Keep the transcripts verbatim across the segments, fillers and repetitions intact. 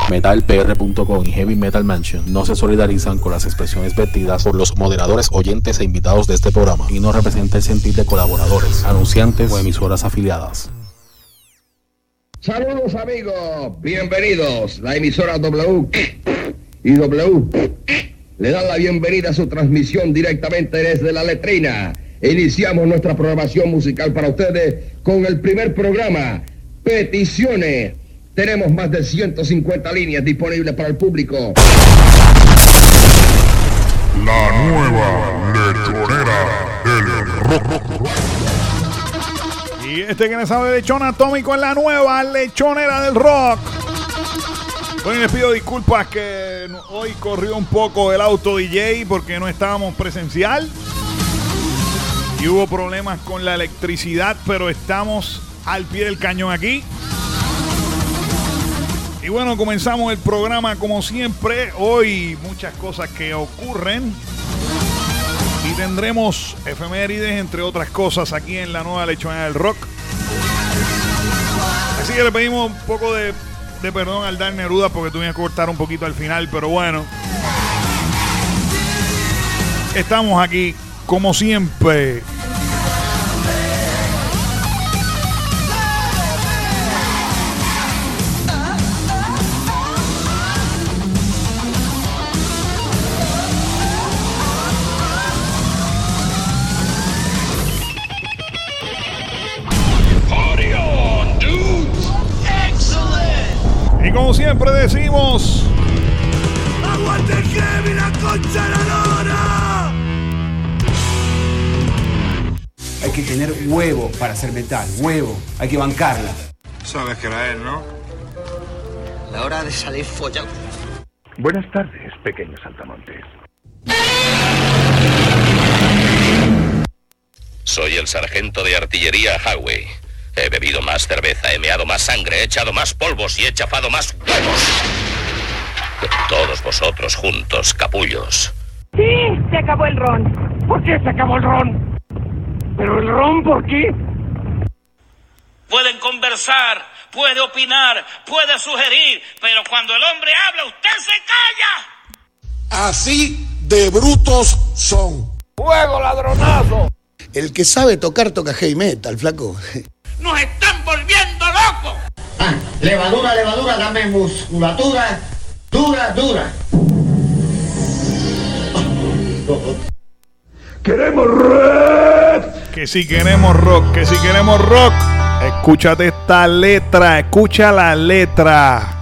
metal p r punto com y Heavy Metal Mansion no se solidarizan con las expresiones vertidas por los moderadores, oyentes e invitados de este programa y no representa el sentir de colaboradores, anunciantes o emisoras afiliadas. Saludos amigos, bienvenidos. La emisora W y W le dan la bienvenida a su transmisión directamente desde la letrina. Iniciamos nuestra programación musical para ustedes con el primer programa, Peticiones. Tenemos más de ciento cincuenta líneas disponibles para el público. La nueva lechonera del rock. Y este que les sabe de Lechón Atómico en la nueva lechonera del rock. Bueno, les pido disculpas que hoy corrió un poco el auto D J porque no estábamos presencial. Y hubo problemas con la electricidad, pero estamos al pie del cañón aquí. Y bueno, comenzamos el programa como siempre. Hoy muchas cosas que ocurren. Y tendremos efemérides, entre otras cosas, aquí en la nueva lechonera del rock. Así que le pedimos un poco de, de perdón al Dar Neruda porque tuvimos que cortar un poquito al final, pero bueno. Estamos aquí, como siempre. Y como siempre decimos, ¡aguante Kevin, la concha de la lora! Hay que tener huevo para hacer metal, huevo, hay que bancarla. Sabes que era él, ¿no? La hora de salir follado. Buenas tardes, pequeño saltamontes. Soy el sargento de artillería Howey. He bebido más cerveza, he meado más sangre, he echado más polvos y he chafado más huevos que todos vosotros juntos, capullos. Sí, se acabó el ron. ¿Por qué se acabó el ron? ¿Pero el ron por qué? Pueden conversar, puede opinar, puede sugerir, pero cuando el hombre habla, usted se calla. Así de brutos son. ¡Fuego, ladronazo! El que sabe tocar, toca heavy metal, flaco. ¡Nos están volviendo locos! Ah, levadura, levadura, dame musculatura, dura, dura. ¡Queremos rock! que si queremos rock, que si queremos rock, escúchate esta letra, escucha la letra.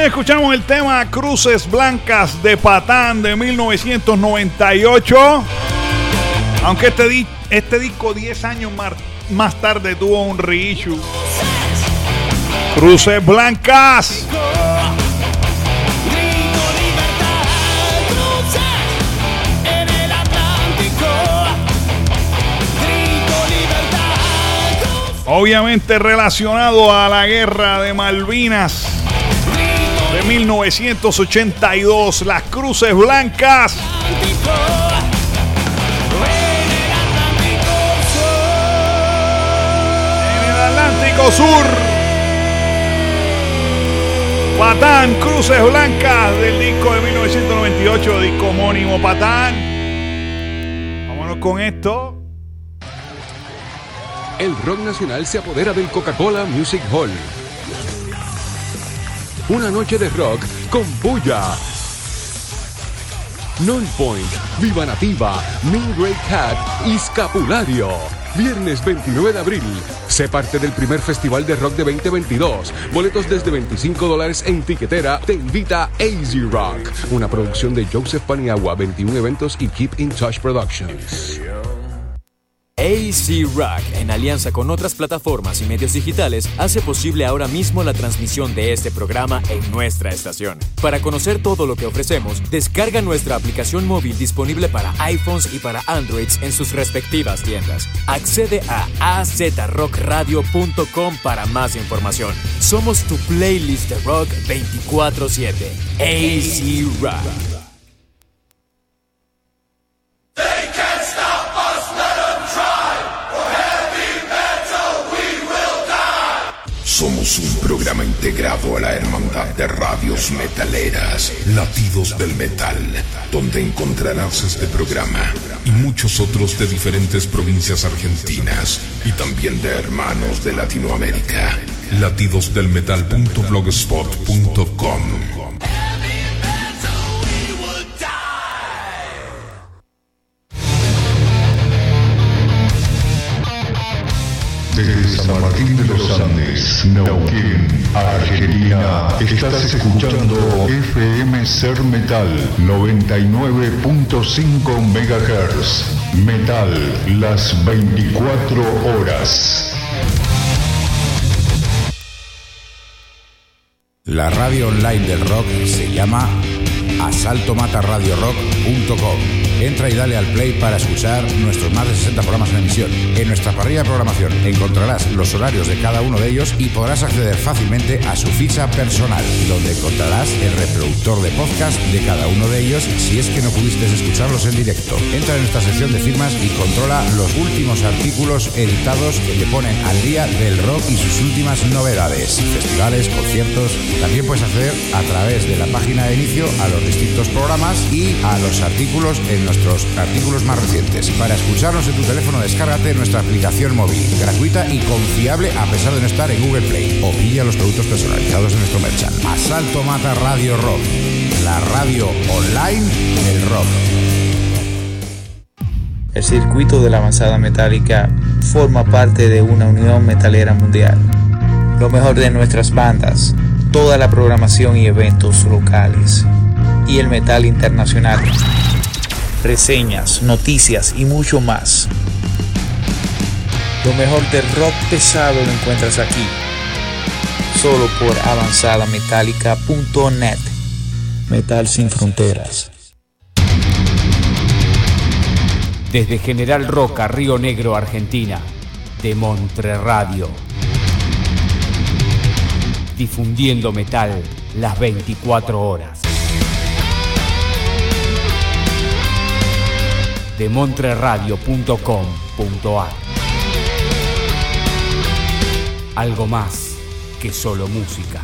escuchamos el tema Cruces Blancas de Patán de mil novecientos noventa y ocho. Aunque este, di este disco diez años más, más tarde tuvo un reissue. Cruces Blancas. Obviamente relacionado a la guerra de Malvinas de mil novecientos ochenta y dos, las Cruces Blancas. En el Atlántico Sur, Patán, Cruces Blancas, del disco de mil novecientos noventa y ocho, disco homónimo Patán. Vámonos con esto. El rock nacional se apodera del Coca-Cola Music Hall. Una noche de rock con bulla. Nonpoint, Viva Nativa, Mean Grey Cat y Scapulario. Viernes veintinueve de abril. Sé parte del primer festival de rock de veinte veintidós. Boletos desde veinticinco dólares en tiquetera. Te invita A Z Rock. Una producción de Joseph Paniagua, veintiún Eventos y Keep in Touch Productions. A Z Rock, en alianza con otras plataformas y medios digitales, hace posible ahora mismo la transmisión de este programa en nuestra estación. Para conocer todo lo que ofrecemos, descarga nuestra aplicación móvil disponible para iPhones y para Androids en sus respectivas tiendas. Accede a a z rock radio punto com para más información. Somos tu playlist de rock veinticuatro siete. A Z Rock. Somos un programa integrado a la Hermandad de Radios Metaleras, Latidos del Metal, donde encontrarás este programa y muchos otros de diferentes provincias argentinas y también de hermanos de Latinoamérica. latidos del metal punto blogspot punto com. Desde San Martín de los Andes, Neuquén, Argentina, estás escuchando F M Ser Metal noventa y nueve punto cinco megahertz. Metal, las veinticuatro horas. La radio online del rock se llama asalto mata radio rock punto com. Entra y dale al play para escuchar nuestros más de sesenta programas en emisión. En nuestra parrilla de programación encontrarás los horarios de cada uno de ellos y podrás acceder fácilmente a su ficha personal, donde encontrarás el reproductor de podcast de cada uno de ellos si es que no pudiste escucharlos en directo. Entra en nuestra sección de firmas y controla los últimos artículos editados que te ponen al día del rock y sus últimas novedades, festivales, conciertos. También puedes acceder a través de la página de inicio a los distintos programas y a los artículos en nuestros artículos más recientes. Para escucharnos en tu teléfono, descárgate nuestra aplicación móvil, gratuita y confiable a pesar de no estar en Google Play, o pilla los productos personalizados de nuestro merchant. Asalto Mata Radio Rock, la radio online del rock. El circuito de la avanzada metálica forma parte de una unión metalera mundial. Lo mejor de nuestras bandas, toda la programación y eventos locales, y el metal internacional. Reseñas, noticias y mucho más. Lo mejor del rock pesado lo encuentras aquí, solo por avanzada metálica punto net. Metal sin fronteras. Desde General Roca, Río Negro, Argentina, de Monterradio. Difundiendo metal las veinticuatro horas. De montreradio punto com punto a r. Algo más que solo música.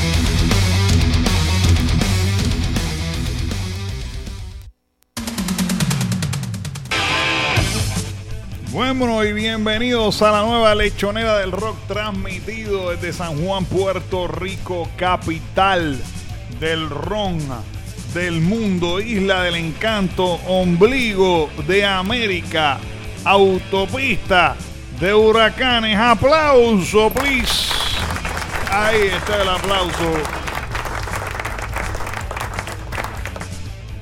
Bueno, y bienvenidos a la nueva lechonera del rock, transmitido desde San Juan, Puerto Rico, capital del ron del mundo, isla del encanto, ombligo de América, autopista de huracanes. Aplauso, please. Ahí está el aplauso.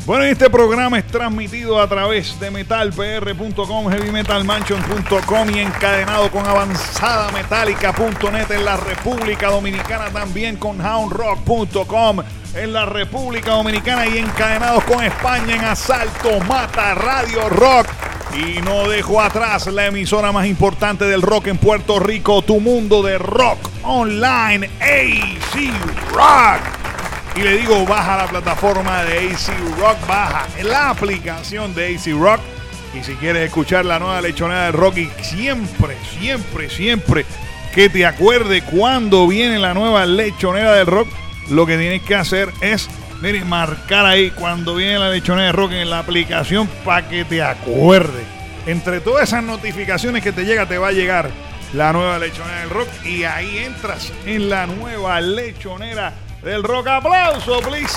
Bueno, este programa es transmitido a través de metal p r punto com, heavy metal mansion punto com y encadenado con avanzada metálica punto net en la República Dominicana, también con hound rock punto com en la República Dominicana y encadenados con España en Asalto Mata Radio Rock. Y no dejo atrás la emisora más importante del rock en Puerto Rico, tu mundo de rock online, A C Rock. Y le digo, baja la plataforma de A C Rock, baja la aplicación de A C Rock. Y si quieres escuchar la nueva lechonera del rock y siempre, siempre, siempre que te acuerde cuando viene la nueva lechonera del rock, lo que tienes que hacer es, mire, marcar ahí cuando viene la lechonera del rock en la aplicación para que te acuerde. Entre todas esas notificaciones que te llega, te va a llegar la nueva lechonera del rock y ahí entras en la nueva lechonera del rock. Aplauso, please.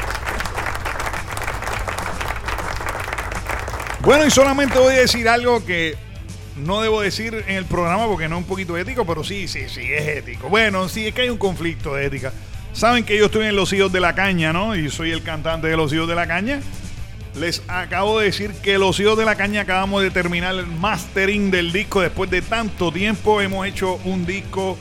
Bueno, y solamente voy a decir algo que no debo decir en el programa porque no es un poquito ético, pero sí, sí, sí, es ético. Bueno, sí, es que hay un conflicto de ética. Saben que yo estoy en Los Hijos de la Caña, ¿no? Y soy el cantante de Los Hijos de la Caña. Les acabo de decir que Los Hijos de la Caña acabamos de terminar el mastering del disco. Después de tanto tiempo hemos hecho un disco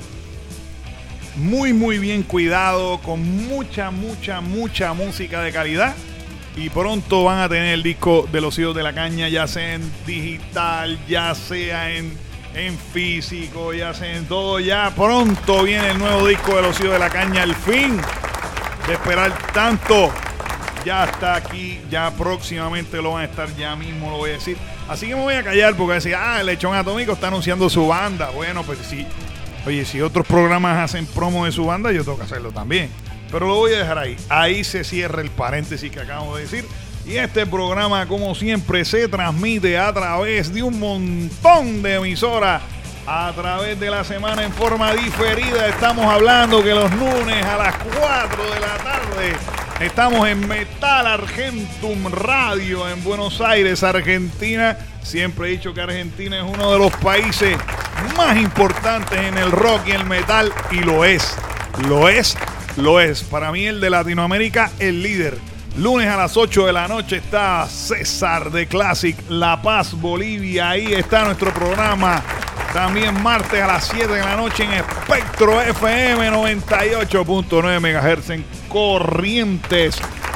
muy, muy bien cuidado, con mucha, mucha, mucha música de calidad. Y pronto van a tener el disco de Los Hijos de la Caña, ya sea en digital, ya sea en... en físico, ya sea en todo. Ya pronto viene el nuevo disco de Los Hijos de la Caña. El fin de esperar tanto ya está aquí, ya próximamente lo van a estar, ya mismo lo voy a decir. Así que me voy a callar porque decir, ah, el Lechón Atómico está anunciando su banda. Bueno, pues sí, oye, si otros programas hacen promo de su banda, yo tengo que hacerlo también, pero lo voy a dejar ahí. Ahí se cierra el paréntesis que acabo de decir. Y este programa, como siempre, se transmite a través de un montón de emisoras a través de la semana en forma diferida. Estamos hablando que los lunes a las cuatro de la tarde estamos en Metal Argentum Radio en Buenos Aires, Argentina. Siempre he dicho que Argentina es uno de los países más importantes en el rock y el metal, y lo es, lo es, lo es. Para mí, el de Latinoamérica, el líder. Lunes a las ocho de la noche está César de Classic, La Paz, Bolivia. Ahí está nuestro programa. También martes a las siete de la noche en Espectro F M noventa y ocho punto nueve megahertz en Corrientes,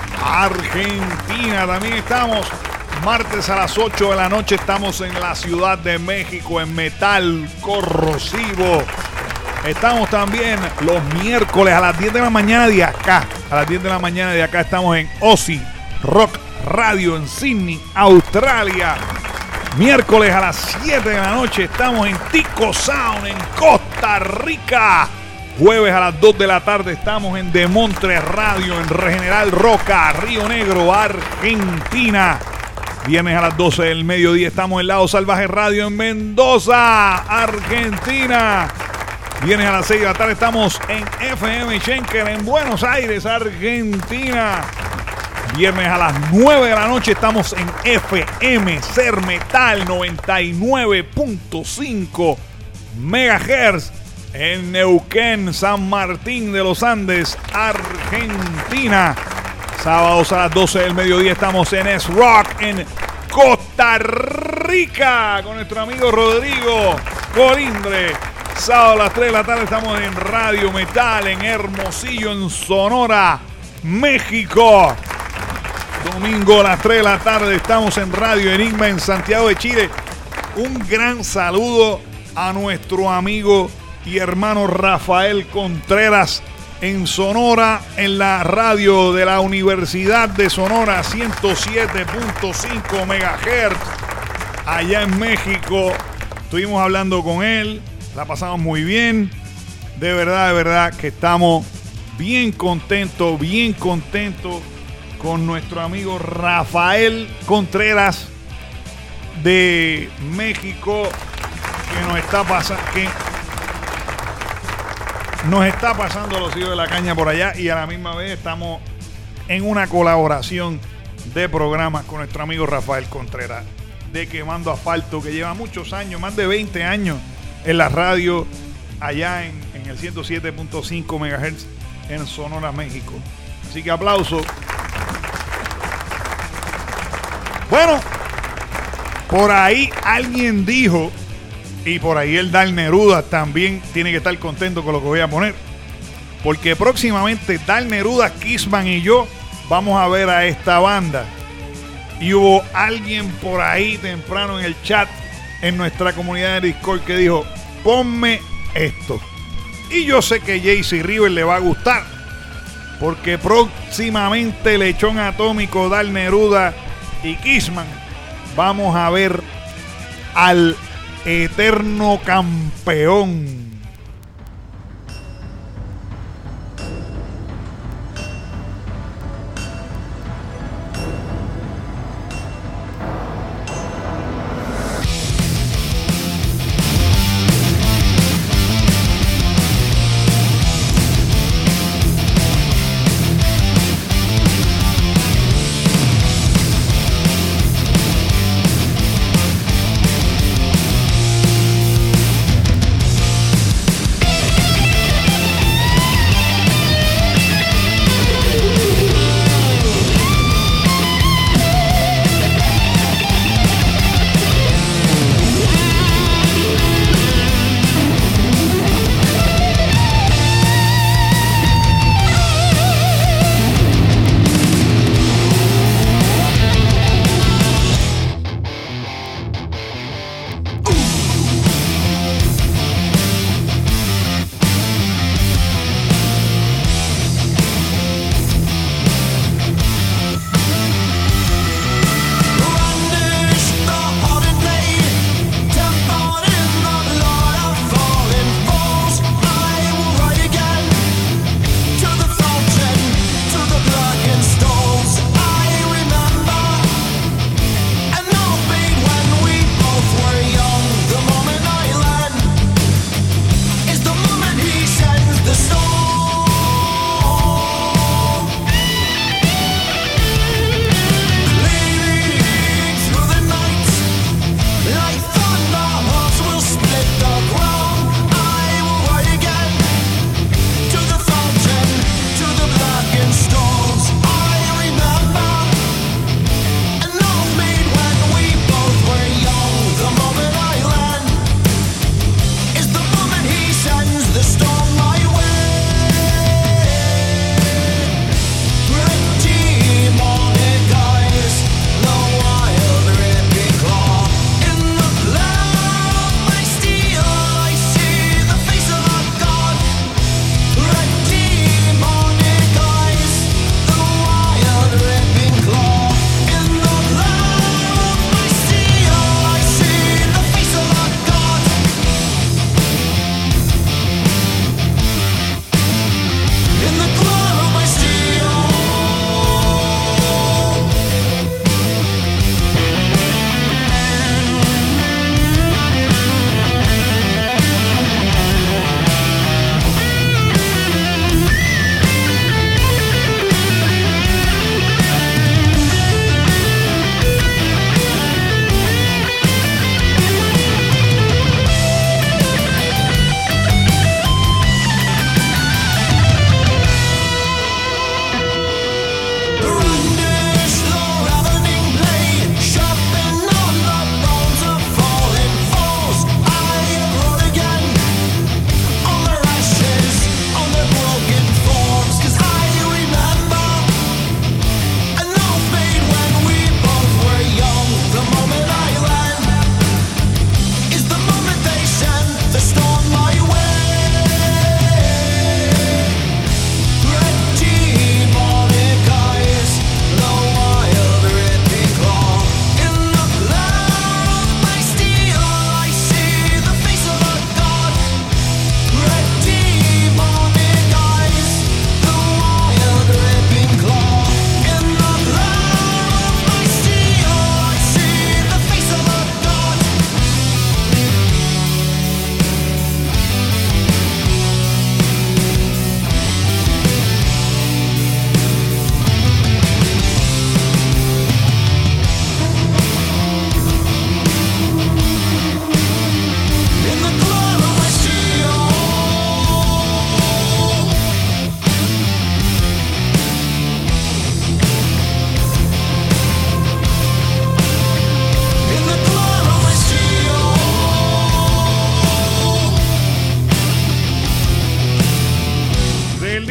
Argentina. También estamos martes a las ocho de la noche. Estamos en la Ciudad de México en Metal Corrosivo. Estamos también los miércoles a las diez de la mañana de acá. A las diez de la mañana de acá estamos en Aussie Rock Radio en Sydney, Australia. Miércoles a las siete de la noche estamos en Tico Sound en Costa Rica. Jueves a las dos de la tarde estamos en Demontre Radio en Regeneral Roca, Río Negro, Argentina. Viernes a las doce del mediodía estamos en Lado Salvaje Radio en Mendoza, Argentina. Viernes a las seis de la tarde estamos en F M Schenker en Buenos Aires, Argentina. Viernes a las nueve de la noche estamos en F M Ser Metal noventa y nueve punto cinco megahertz en Neuquén, San Martín de los Andes, Argentina. Sábados a las doce del mediodía estamos en S-Rock en Costa Rica con nuestro amigo Rodrigo Colindre. Sábado a las tres de la tarde estamos en Radio Metal en Hermosillo, en Sonora, México. Domingo a las tres de la tarde estamos en Radio Enigma en Santiago de Chile. Un gran saludo a nuestro amigo y hermano Rafael Contreras en Sonora, en la radio de la Universidad de Sonora, ciento siete punto cinco megahertz. Allá en México estuvimos hablando con él, la pasamos muy bien. De verdad, de verdad que estamos bien contentos, bien contentos con nuestro amigo Rafael Contreras de México, que nos está pasando, que nos está pasando Los Hijos de la Caña por allá, y a la misma vez estamos en una colaboración de programas con nuestro amigo Rafael Contreras de Quemando Asfalto, que lleva muchos años, más de veinte años en la radio allá en, en el ciento siete punto cinco megahertz en Sonora, México. Así que aplauso Bueno, por ahí alguien dijo, y por ahí el Dal Neruda también tiene que estar contento con lo que voy a poner, porque próximamente Dal Neruda, Kissman y yo vamos a ver a esta banda. Y hubo alguien por ahí temprano en el chat, en nuestra comunidad de Discord, que dijo, ponme esto. Y yo sé que Jaycee River le va a gustar, porque próximamente Lechón Atómico, Dal Neruda y Kissman vamos a ver al eterno campeón.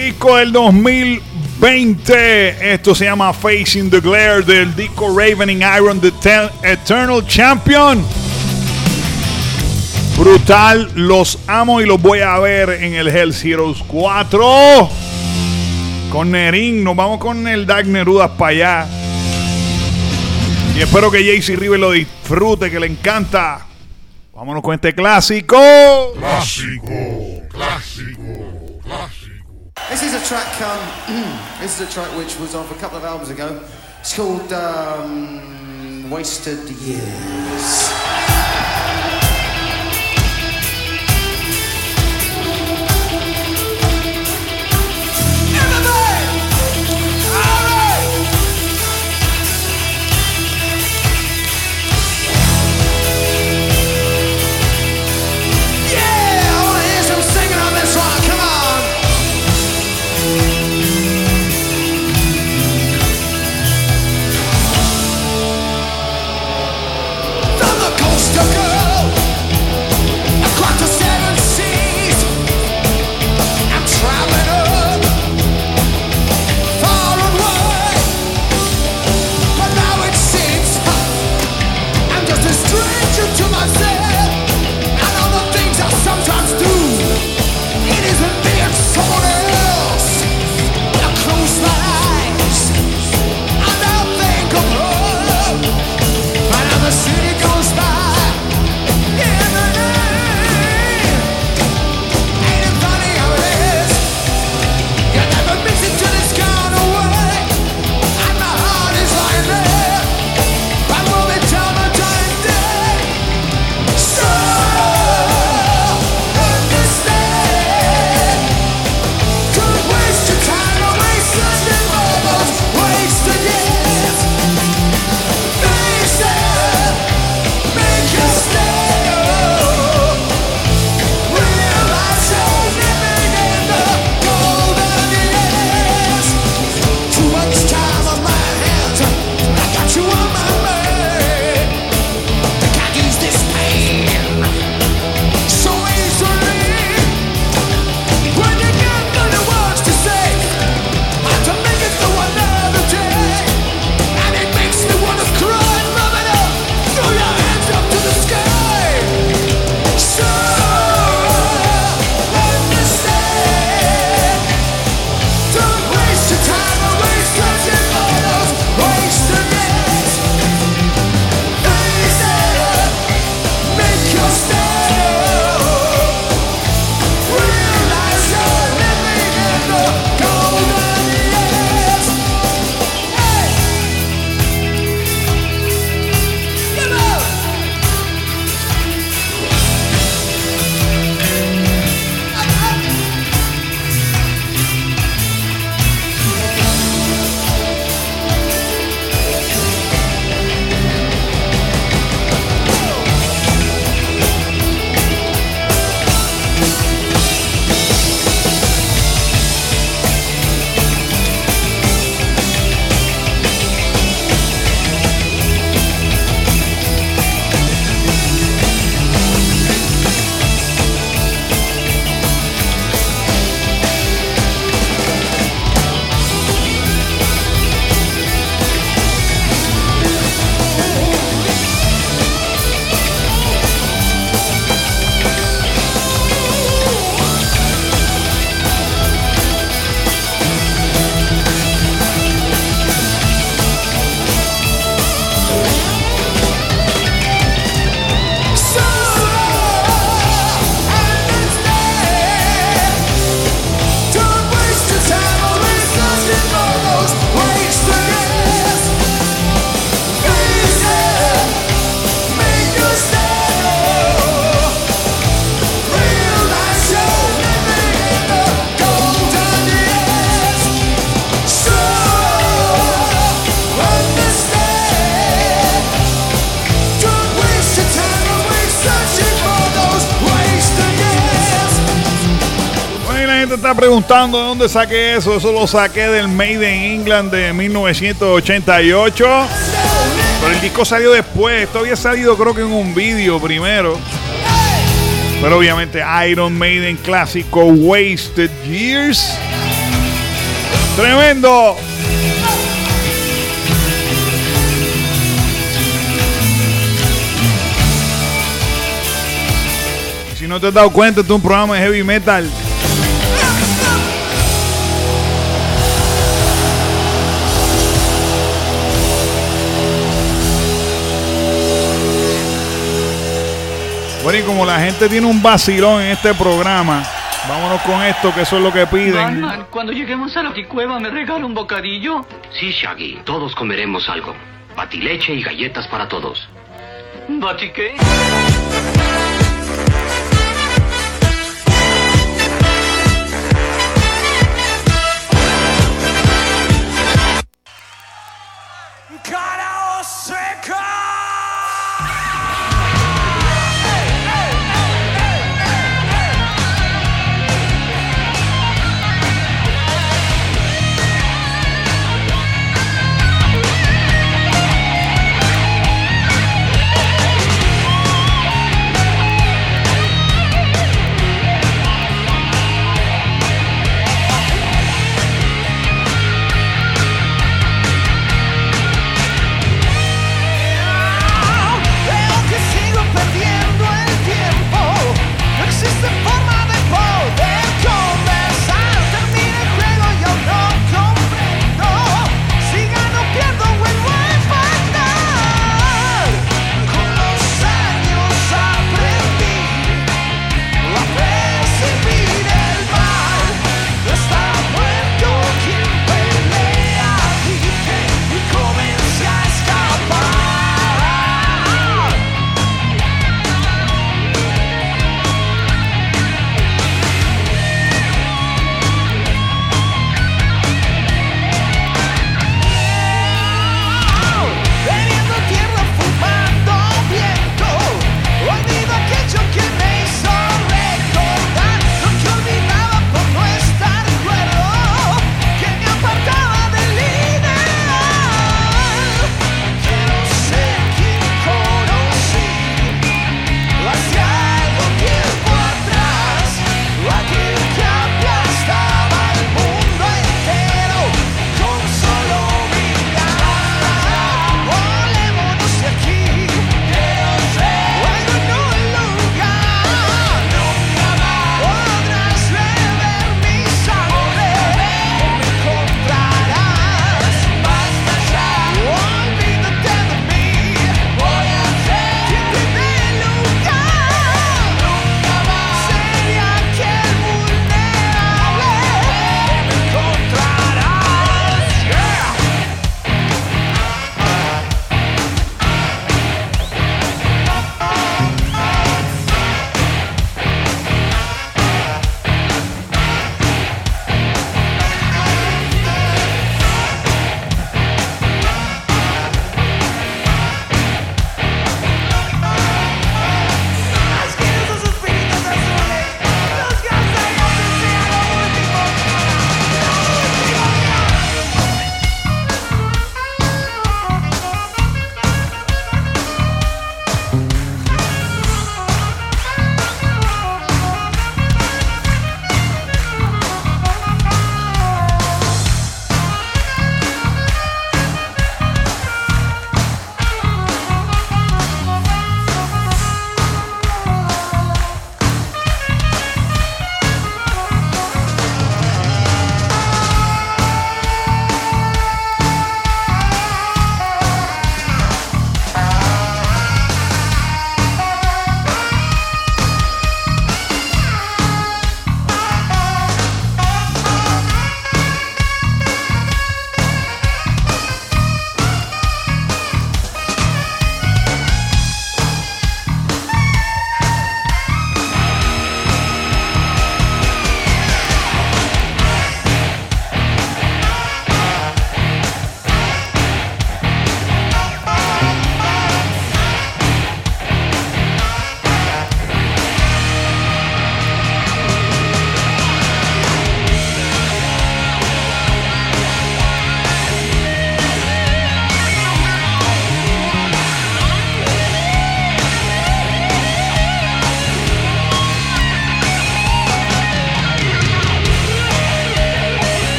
Disco del dos mil veinte. Esto se llama Facing the Glare del disco Ravening Iron, The Eternal Champion. Brutal, los amo y los voy a ver en el Hell's Heroes cuatro. Con Nerin, nos vamos con el Dark Nerudas para allá. Y espero que J C River lo disfrute, que le encanta. Vámonos con este clásico. Clásico, clásico, clásico. This is a track, um, this is a track which was off a couple of albums ago. It's called um, Wasted Years. Está preguntando de dónde saqué eso. Eso lo saqué del Made in England de mil novecientos ochenta y ocho. Pero el disco salió después. Esto había salido creo que en un vídeo primero. Pero obviamente Iron Maiden clásico Wasted Years. Tremendo. Si no te has dado cuenta, esto es un programa de heavy metal. Bueno, y como la gente tiene un vacilón en este programa, vámonos con esto, que eso es lo que piden. Batman, cuando lleguemos a la Baticueva, ¿me regala un bocadillo? Sí, Shaggy, todos comeremos algo. Batileche y galletas para todos. ¿Bati qué?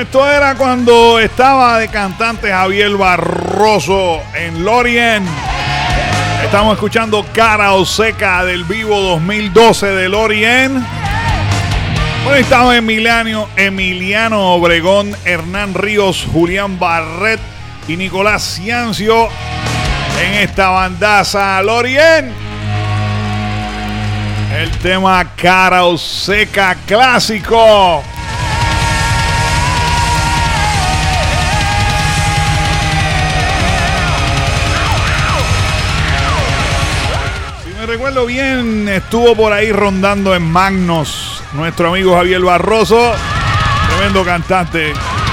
Esto era cuando estaba de cantante Javier Barroso en Lorien. Estamos escuchando Cara o Seca del Vivo dos mil doce de Lorien. Bueno, estaba Emiliano, Emiliano Obregón, Hernán Ríos, Julián Barret y Nicolás Ciancio en esta bandaza Lorien. El tema Cara o Seca clásico. Si me recuerdo bien, estuvo por ahí rondando en Magnos nuestro amigo Javier Barroso, tremendo cantante.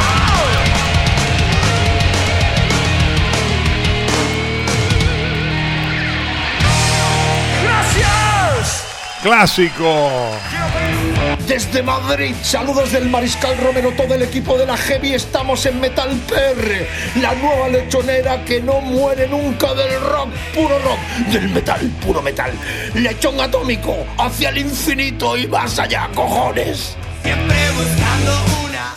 ¡Gracias! Clásico. Desde Madrid, saludos del Mariscal Romero, todo el equipo de la Heavy. Estamos en Metal P R, la nueva lechonera que no muere nunca, del rock, puro rock, del metal, puro metal. Lechón atómico, hacia el infinito y más allá, cojones. Siempre buscando una.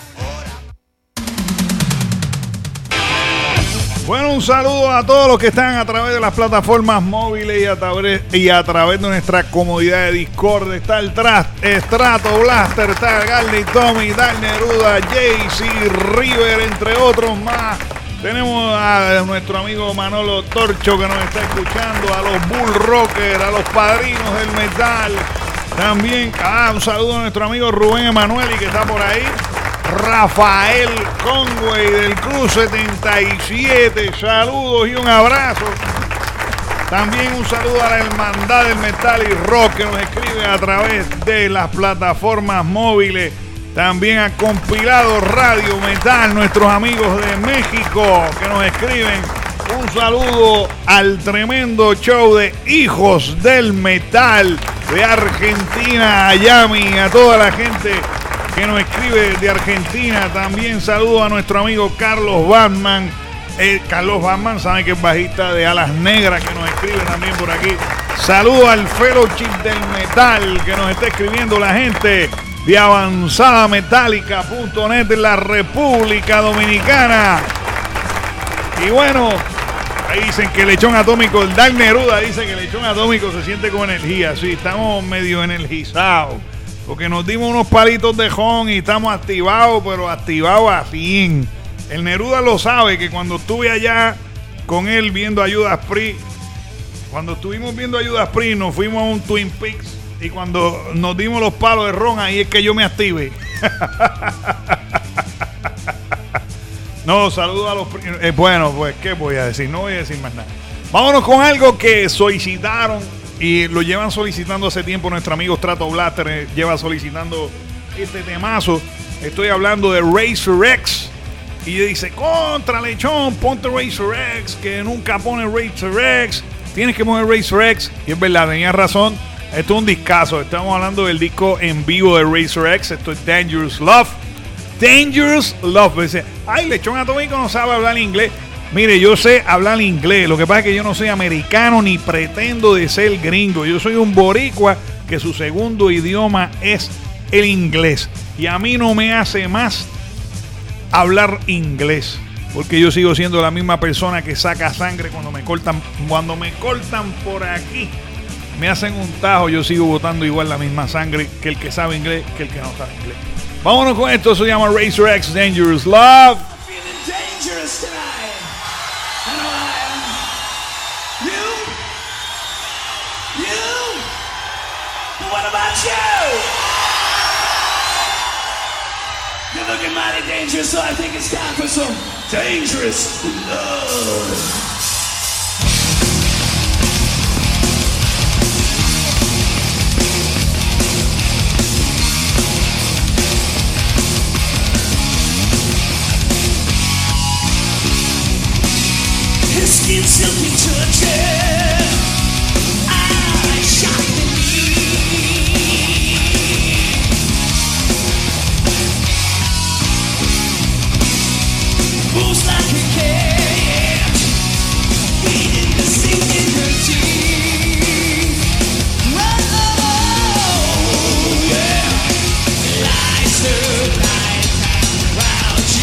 Bueno, un saludo a todos los que están a través de las plataformas móviles y a través, y a través de nuestra comodidad de Discord. Está el Trast, Strato Blaster, está Garly Tommy, Dal Neruda, Jaycee River, entre otros más. Tenemos a nuestro amigo Manolo Torcho que nos está escuchando, a los Bull Rockers, a los padrinos del metal. También, ah, un saludo a nuestro amigo Rubén Emanueli que está por ahí. Rafael Conway del Cruz setenta y siete, saludos y un abrazo. También un saludo a la Hermandad del Metal y Rock que nos escribe a través de las plataformas móviles. También a Compilado Radio Metal, nuestros amigos de México que nos escriben. Un saludo al tremendo show de Hijos del Metal de Argentina, a Yami, a toda la gente que nos escribe de Argentina. También saludo a nuestro amigo Carlos Batman. Eh, Carlos Batman, saben que es bajista de Alas Negras, que nos escribe también por aquí. Saludo al Fellowship del Metal que nos está escribiendo la gente de avanzada metálica punto net de la República Dominicana. Y bueno, ahí dicen que el lechón atómico, el Dal Neruda dice que el lechón atómico se siente con energía. Sí, estamos medio energizados. Porque nos dimos unos palitos de jon y estamos activados, pero activados a cien. El Neruda lo sabe, que cuando estuve allá con él viendo a Judas Priest, cuando estuvimos viendo a Judas Priest, nos fuimos a un Twin Peaks y cuando nos dimos los palos de ron, ahí es que yo me activé. No, saludo a los... Eh, bueno, pues, ¿qué voy a decir? No voy a decir más nada. Vámonos con algo que solicitaron y lo llevan solicitando hace tiempo. Nuestro amigo Strato Blaster eh, lleva solicitando este temazo. Estoy hablando de Razor X. Y dice, contra lechón, ponte Razor X, que nunca pone Razor X. Tienes que poner Razor X. Y es verdad, tenía razón. Esto es un discazo. Estamos hablando del disco en vivo de Razor X. Esto es Dangerous Love. Dangerous Love. Dice, ay, lechón atómico no sabe hablar inglés. Mire, yo sé hablar inglés. Lo que pasa es que yo no soy americano ni pretendo de ser gringo. Yo soy un boricua que su segundo idioma es el inglés. Y a mí no me hace más hablar inglés, porque yo sigo siendo la misma persona que saca sangre cuando me cortan. Cuando me cortan por aquí, me hacen un tajo, yo sigo botando igual la misma sangre que el que sabe inglés, que el que no sabe inglés. Vámonos con esto. Se llama Razor X, Dangerous Love. What about you? You're looking mighty dangerous, so I think it's time for some dangerous love. His skin silky touching, eyes shining. Moves like a cat, eating the sink in her teeth. Whoa, yeah, lies her blind round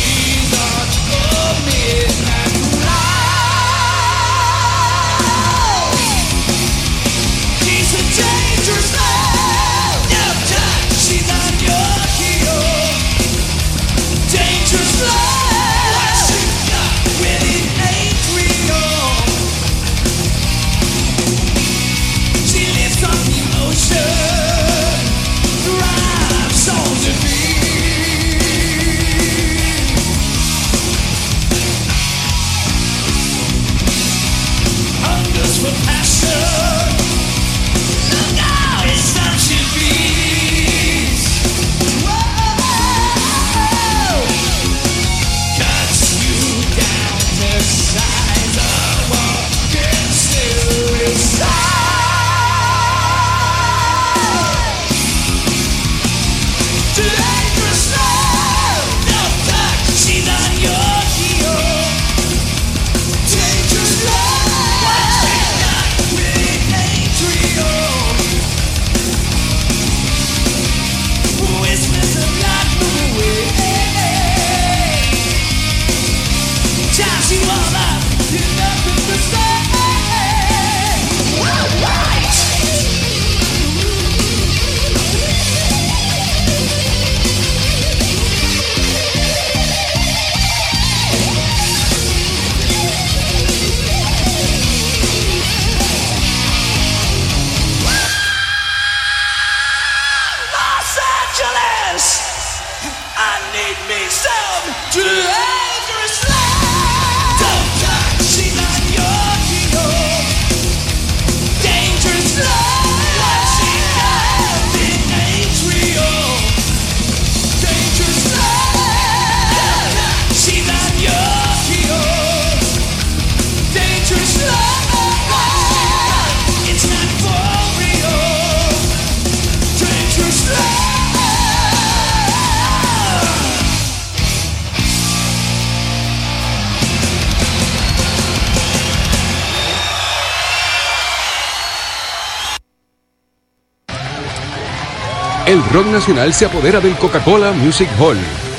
El rock nacional se apodera del Coca-Cola Music Hall.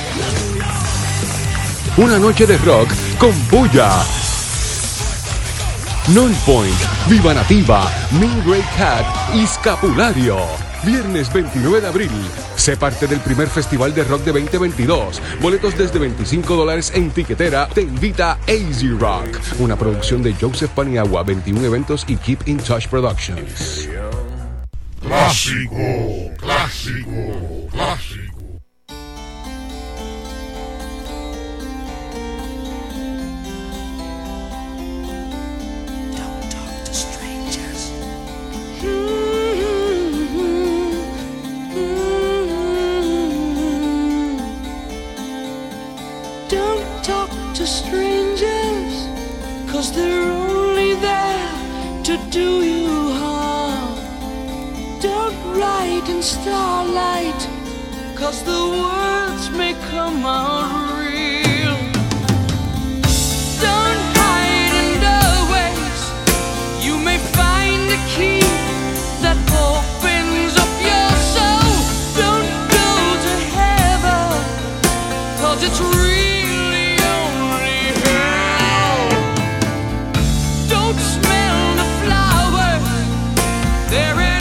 Una noche de rock con bulla. Nonpoint, Viva Nativa, Mean Grey Cat y Scapulario. Viernes veintinueve de abril. Sé parte del primer festival de rock de veinte veintidós. Boletos desde veinticinco dólares en tiquetera. Te invita A Z Rock. Una producción de Joseph Paniagua, veintiún Eventos y Keep in Touch Productions. Clásico, clásico, clásico. Don't talk to strangers. Don't talk to strangers, 'cause they're only there to do you harm. Don't write in starlight, 'cause the words may come out real. Don't hide in doorways, you may find a key that opens up your soul. Don't go to heaven, 'cause it's really only hell. Don't smell the flowers, they're in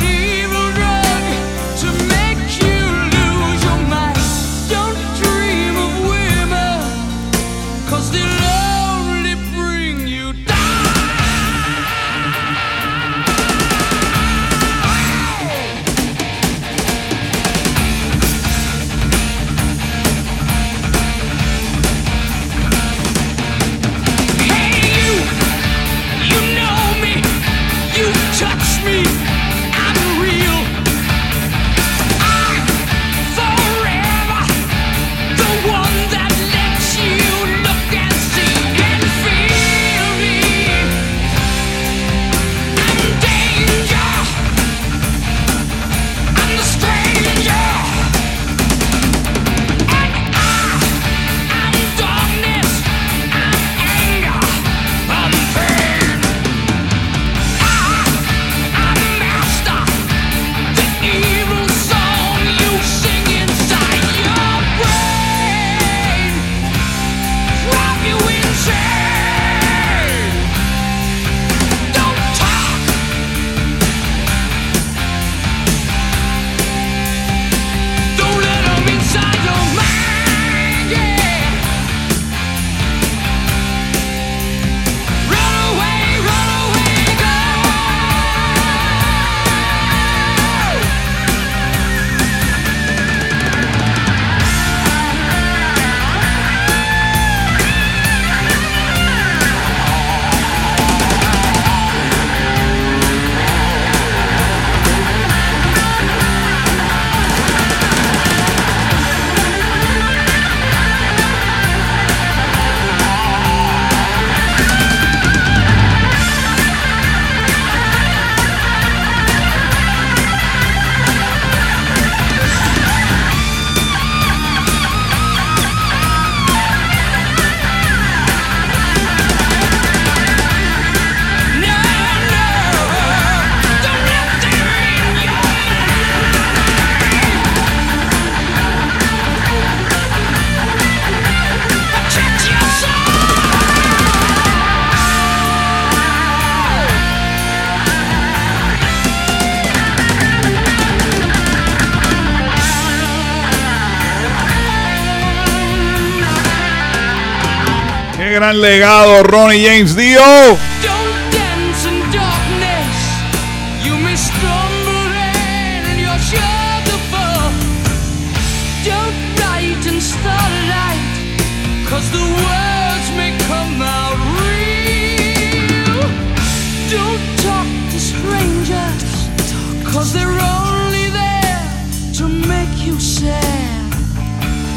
gran legado, Ronnie James Dio. Don't dance in darkness, you may stumble and you're sure to fall. Don't write in starlight,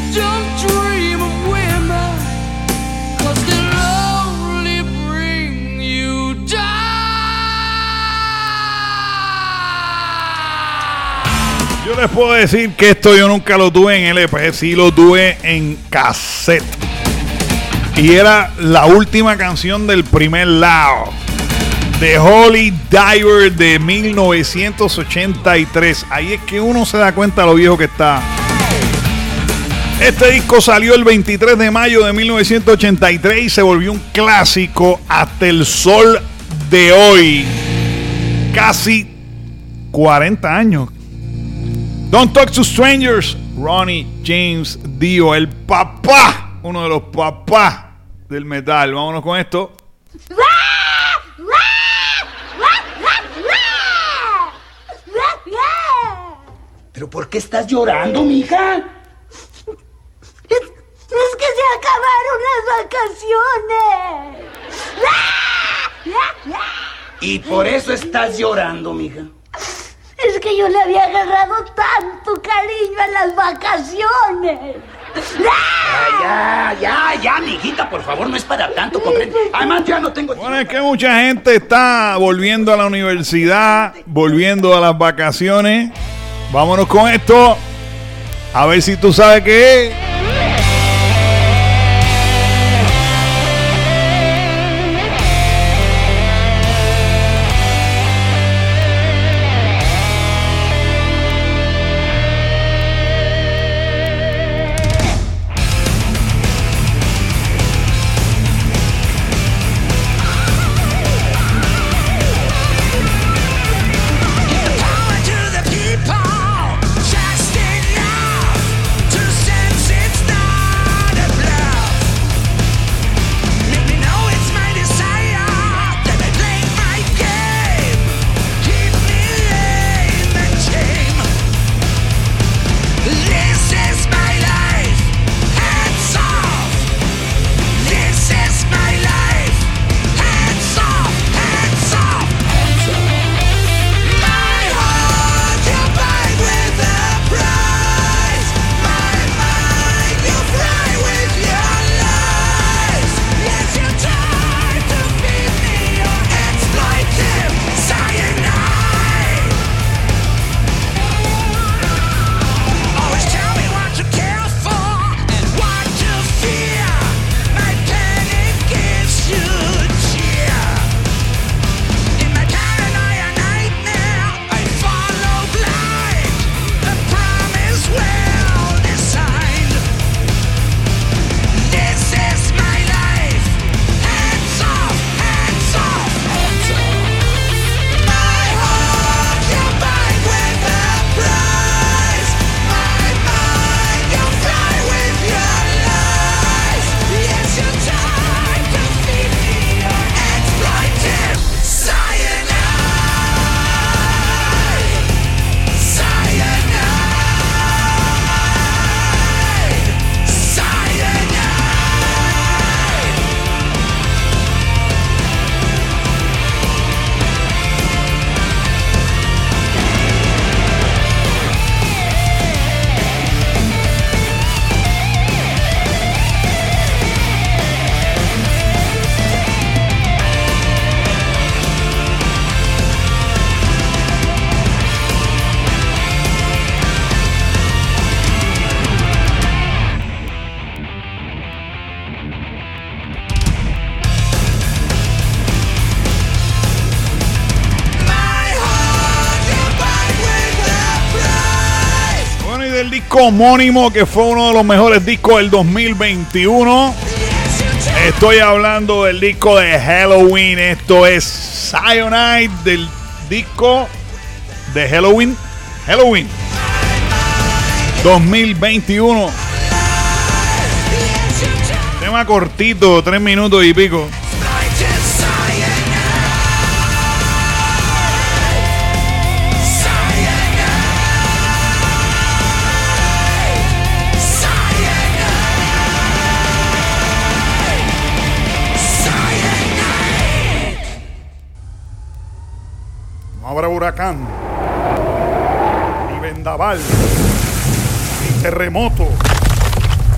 don't dream of women, 'cause they'll only bring you down. Yo les puedo decir que esto yo nunca lo tuve en L P, sí lo tuve en cassette. Y era la última canción del primer lado. The Holy Diver de mil novecientos ochenta y tres. Ahí es que uno se da cuenta de lo viejo que está. Este disco salió el veintitrés de mayo de mil novecientos ochenta y tres y se volvió un clásico hasta el sol de hoy. Casi cuarenta años. Don't Talk to Strangers. Ronnie James Dio, el papá, uno de los papás del metal. Vámonos con esto. ¿Pero por qué estás llorando, mija? Es, es que se acabaron las vacaciones. Y por eso estás llorando, mija. Es que yo le había agarrado tanto cariño a las vacaciones. Ya, ya, ya, ya, mijita, por favor, no es para tanto, comprende. Además, ya no tengo... Bueno, es que mucha gente está volviendo a la universidad, volviendo a las vacaciones. Vámonos con esto. A ver si tú sabes qué es. Homónimo, que fue uno de los mejores discos del dos mil veintiuno. Estoy hablando del disco de Halloween. Esto es Cyanide, del disco de Halloween Halloween dos mil veintiuno. Tema cortito, tres minutos y pico. No habrá huracán, ni vendaval, ni terremoto,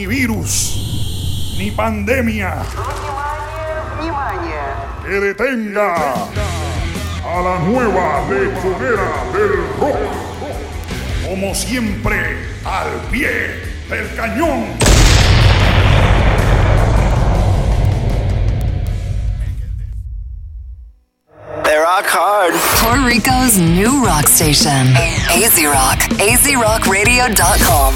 virus, ni pandemia que detenga a la nueva lechonera del rock. Como siempre, al pie del cañón. They rock hard. Puerto Rico's new rock station. A Z Rock. A Z Rock Radio dot com.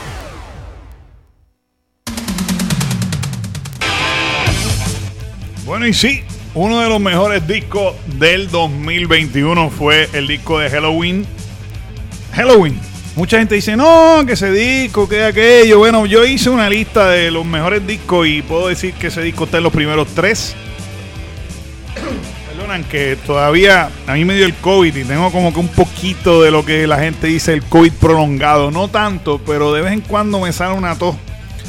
Bueno, y sí, uno de los mejores discos del dos mil veintiuno fue el disco de Helloween. Helloween. Mucha gente dice, no, que ese disco, que aquello. Bueno, yo hice una lista de los mejores discos y puedo decir que ese disco está en los primeros tres. Perdonan que todavía a mí me dio el COVID y tengo como que un poquito de lo que la gente dice el COVID prolongado. No tanto, pero de vez en cuando me sale una tos.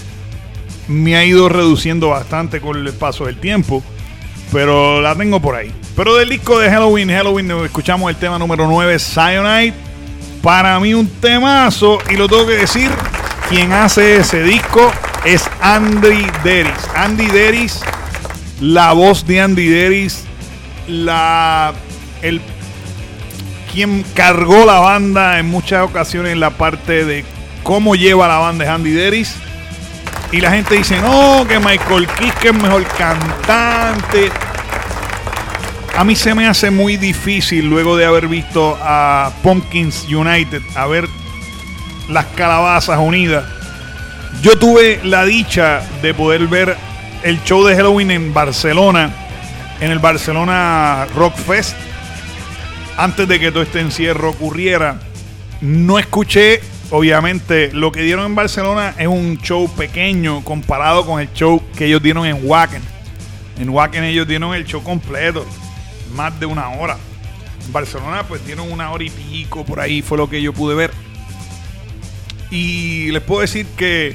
Me ha ido reduciendo bastante con el paso del tiempo, pero la tengo por ahí. Pero del disco de Helloween, Helloween escuchamos el tema número nueve, Cyanide. Para mí un temazo, y lo tengo que decir, quien hace ese disco es Andy Deris. Andy Deris, la voz de Andy Deris, la, el, quien cargó la banda en muchas ocasiones en la parte de cómo lleva la banda es Andy Deris. Y la gente dice, no, que Michael Kiske es mejor cantante. A mí se me hace muy difícil, luego de haber visto a Pumpkins United, a ver las Calabazas Unidas. Yo tuve la dicha de poder ver el show de Helloween en Barcelona, en el Barcelona Rock Fest, antes de que todo este encierro ocurriera. No escuché, obviamente, lo que dieron en Barcelona es un show pequeño comparado con el show que ellos dieron en Wacken. En Wacken ellos dieron el show completo, más de una hora. En Barcelona pues dieron una hora y pico, por ahí fue lo que yo pude ver. Y les puedo decir que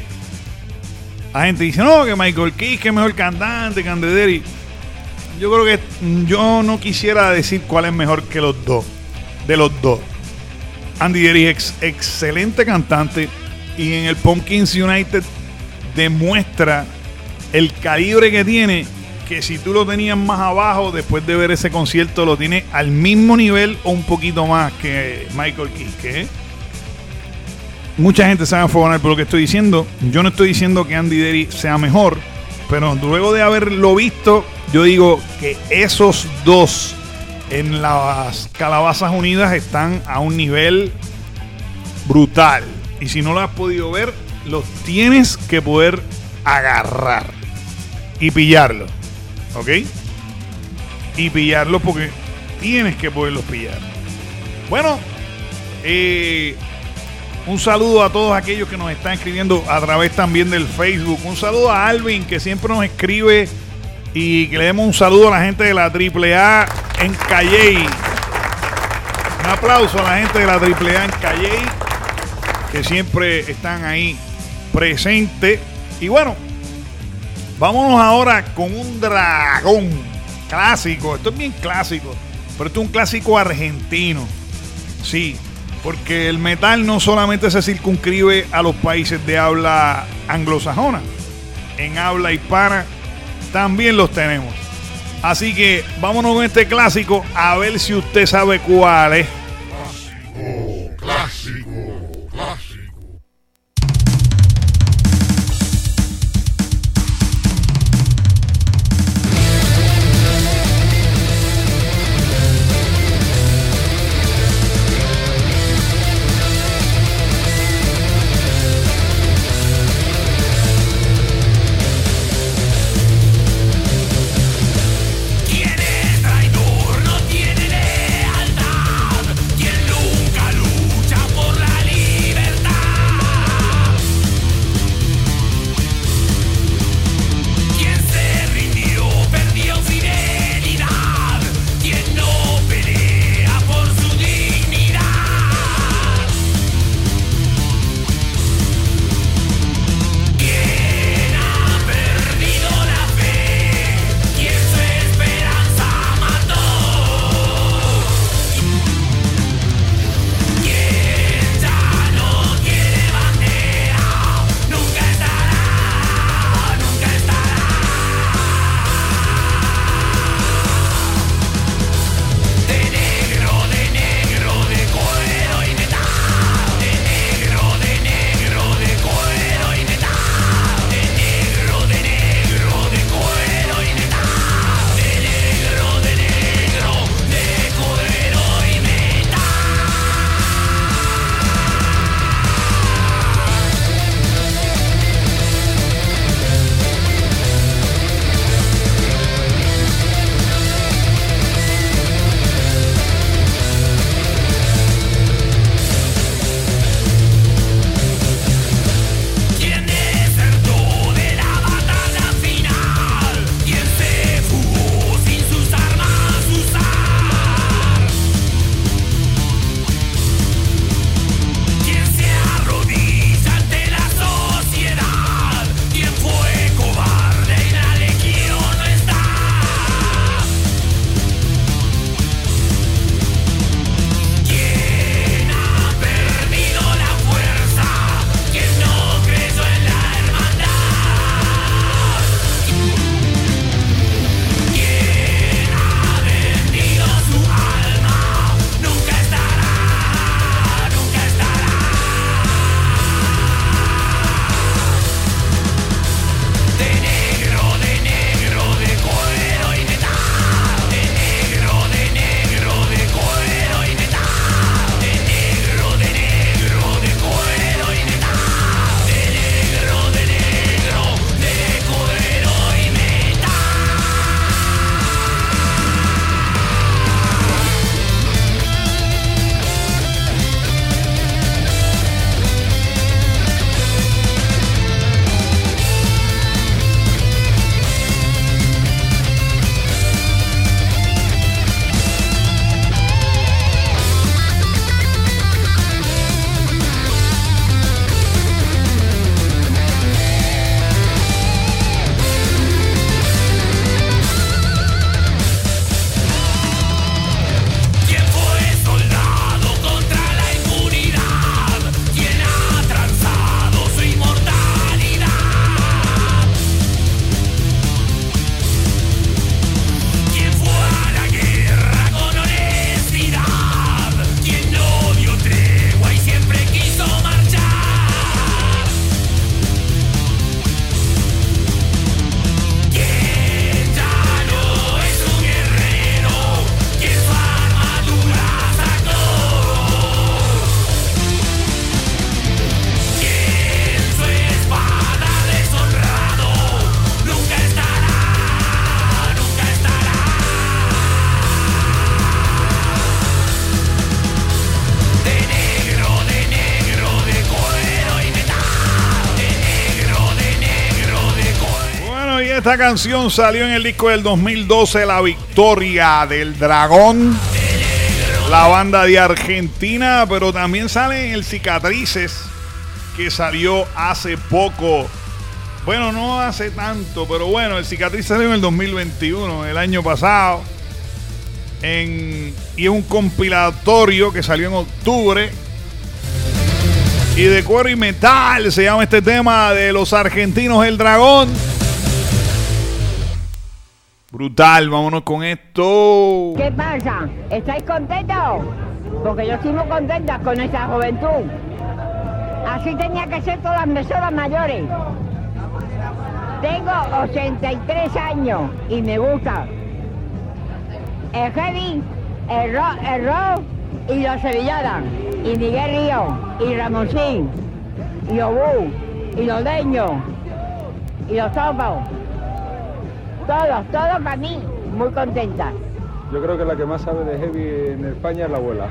la gente dice, no, que Michael Kiske es mejor cantante que Andy Deris. Yo creo que yo no quisiera decir cuál es mejor que los dos, de los dos. Andy Deris es excelente cantante y en el Pumpkins United demuestra el calibre que tiene, que si tú lo tenías más abajo, después de ver ese concierto lo tiene al mismo nivel o un poquito más que Michael Kiske, ¿eh? Mucha gente se va a enfocar por lo que estoy diciendo. Yo no estoy diciendo que Andy Deris sea mejor, pero luego de haberlo visto, yo digo que esos dos en las Calabazas Unidas están a un nivel brutal. Y si no lo has podido ver, los tienes que poder agarrar y pillarlo, ¿ok? Y pillarlo porque tienes que poderlos pillar. Bueno, eh, un saludo a todos aquellos que nos están escribiendo a través también del Facebook. Un saludo a Alvin, que siempre nos escribe, y que le demos un saludo a la gente de la triple A en Calley. Un aplauso a la gente de la triple A en Calley, que siempre están ahí presentes. Y bueno, vámonos ahora con un dragón clásico. Esto es bien clásico, pero esto es un clásico argentino. Sí, porque el metal no solamente se circunscribe a los países de habla anglosajona. En habla hispana también los tenemos. Así que vámonos con este clásico a ver si usted sabe cuál es. Clásico, clásico, clásico. ¿Quién es traidor? No tiene lealtad. esta canción salió en el disco del dos mil doce, La Victoria del Dragón, la banda de Argentina, pero también sale en el Cicatrices, que salió hace poco. Bueno, no hace tanto, pero bueno, el Cicatrices salió en el dos mil veintiuno, el año pasado. En, y es un compilatorio que salió en octubre. Y de cuero y metal se llama este tema de los argentinos, El Dragón. Brutal, vámonos con esto. ¿Qué pasa? ¿Estáis contentos? Porque yo estoy muy contenta con esa juventud. Así tenía que ser todas las personas mayores. Tengo ochenta y tres años y me gusta el heavy, el rock, el rock y los sevillanas, y Miguel Río, y Ramoncín, y Obú, y los leños, y los topos. Todos, todos para mí, muy contenta. Yo creo que la que más sabe de heavy en España es la abuela.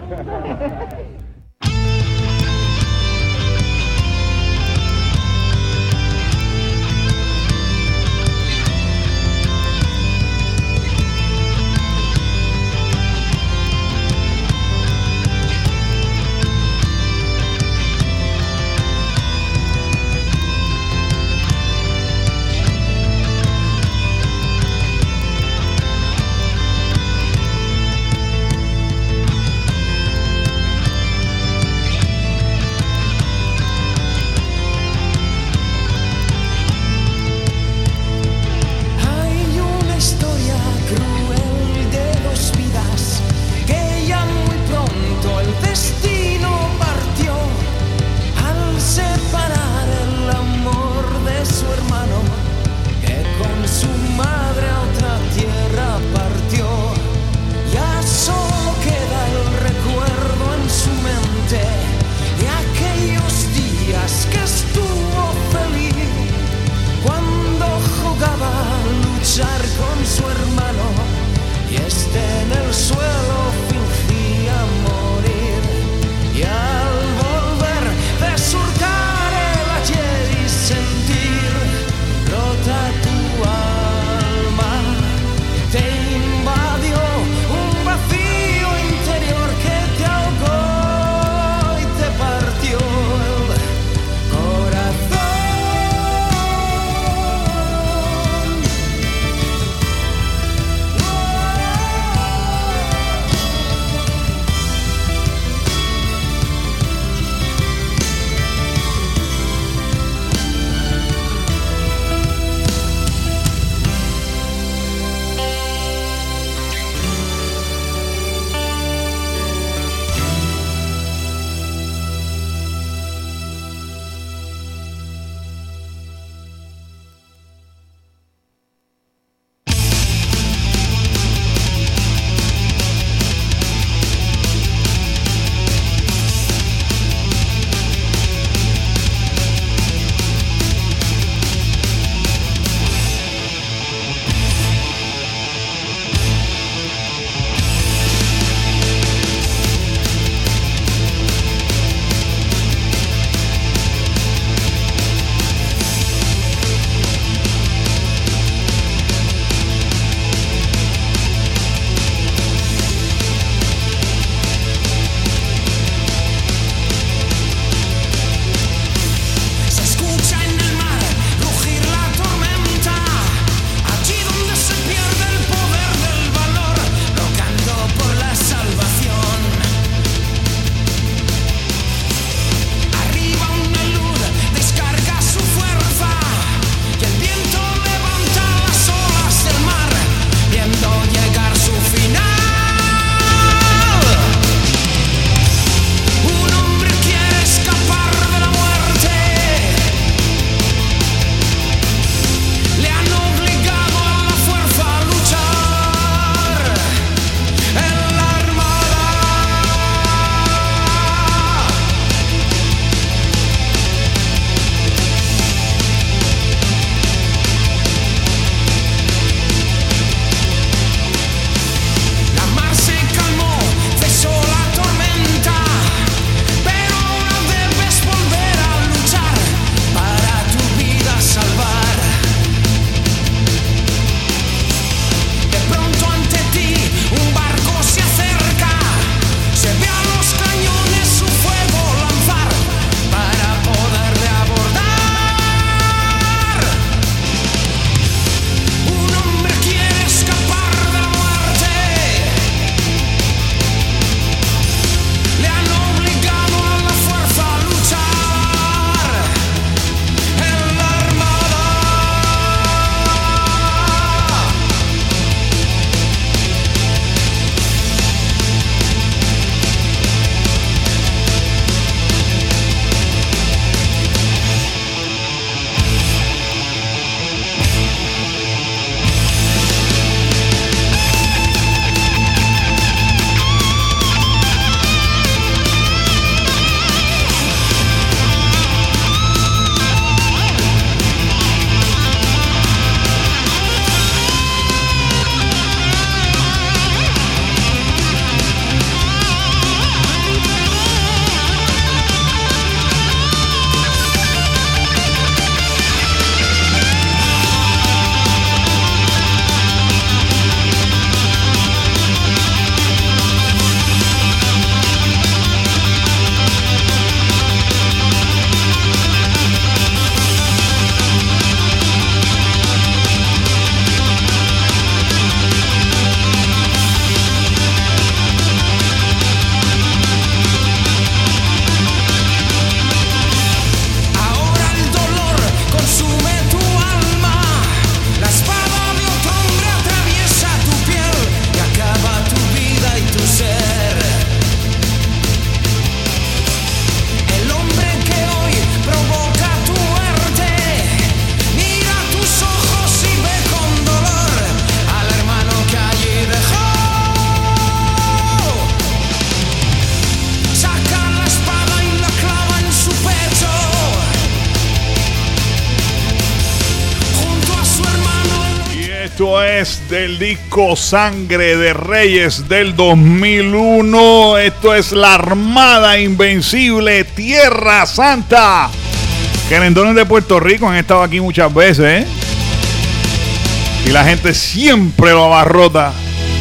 Esto es del disco Sangre de Reyes del dos mil uno. Esto es la Armada Invencible Tierra Santa. Querendones de Puerto Rico han estado aquí muchas veces, ¿eh? Y la gente siempre lo abarrota.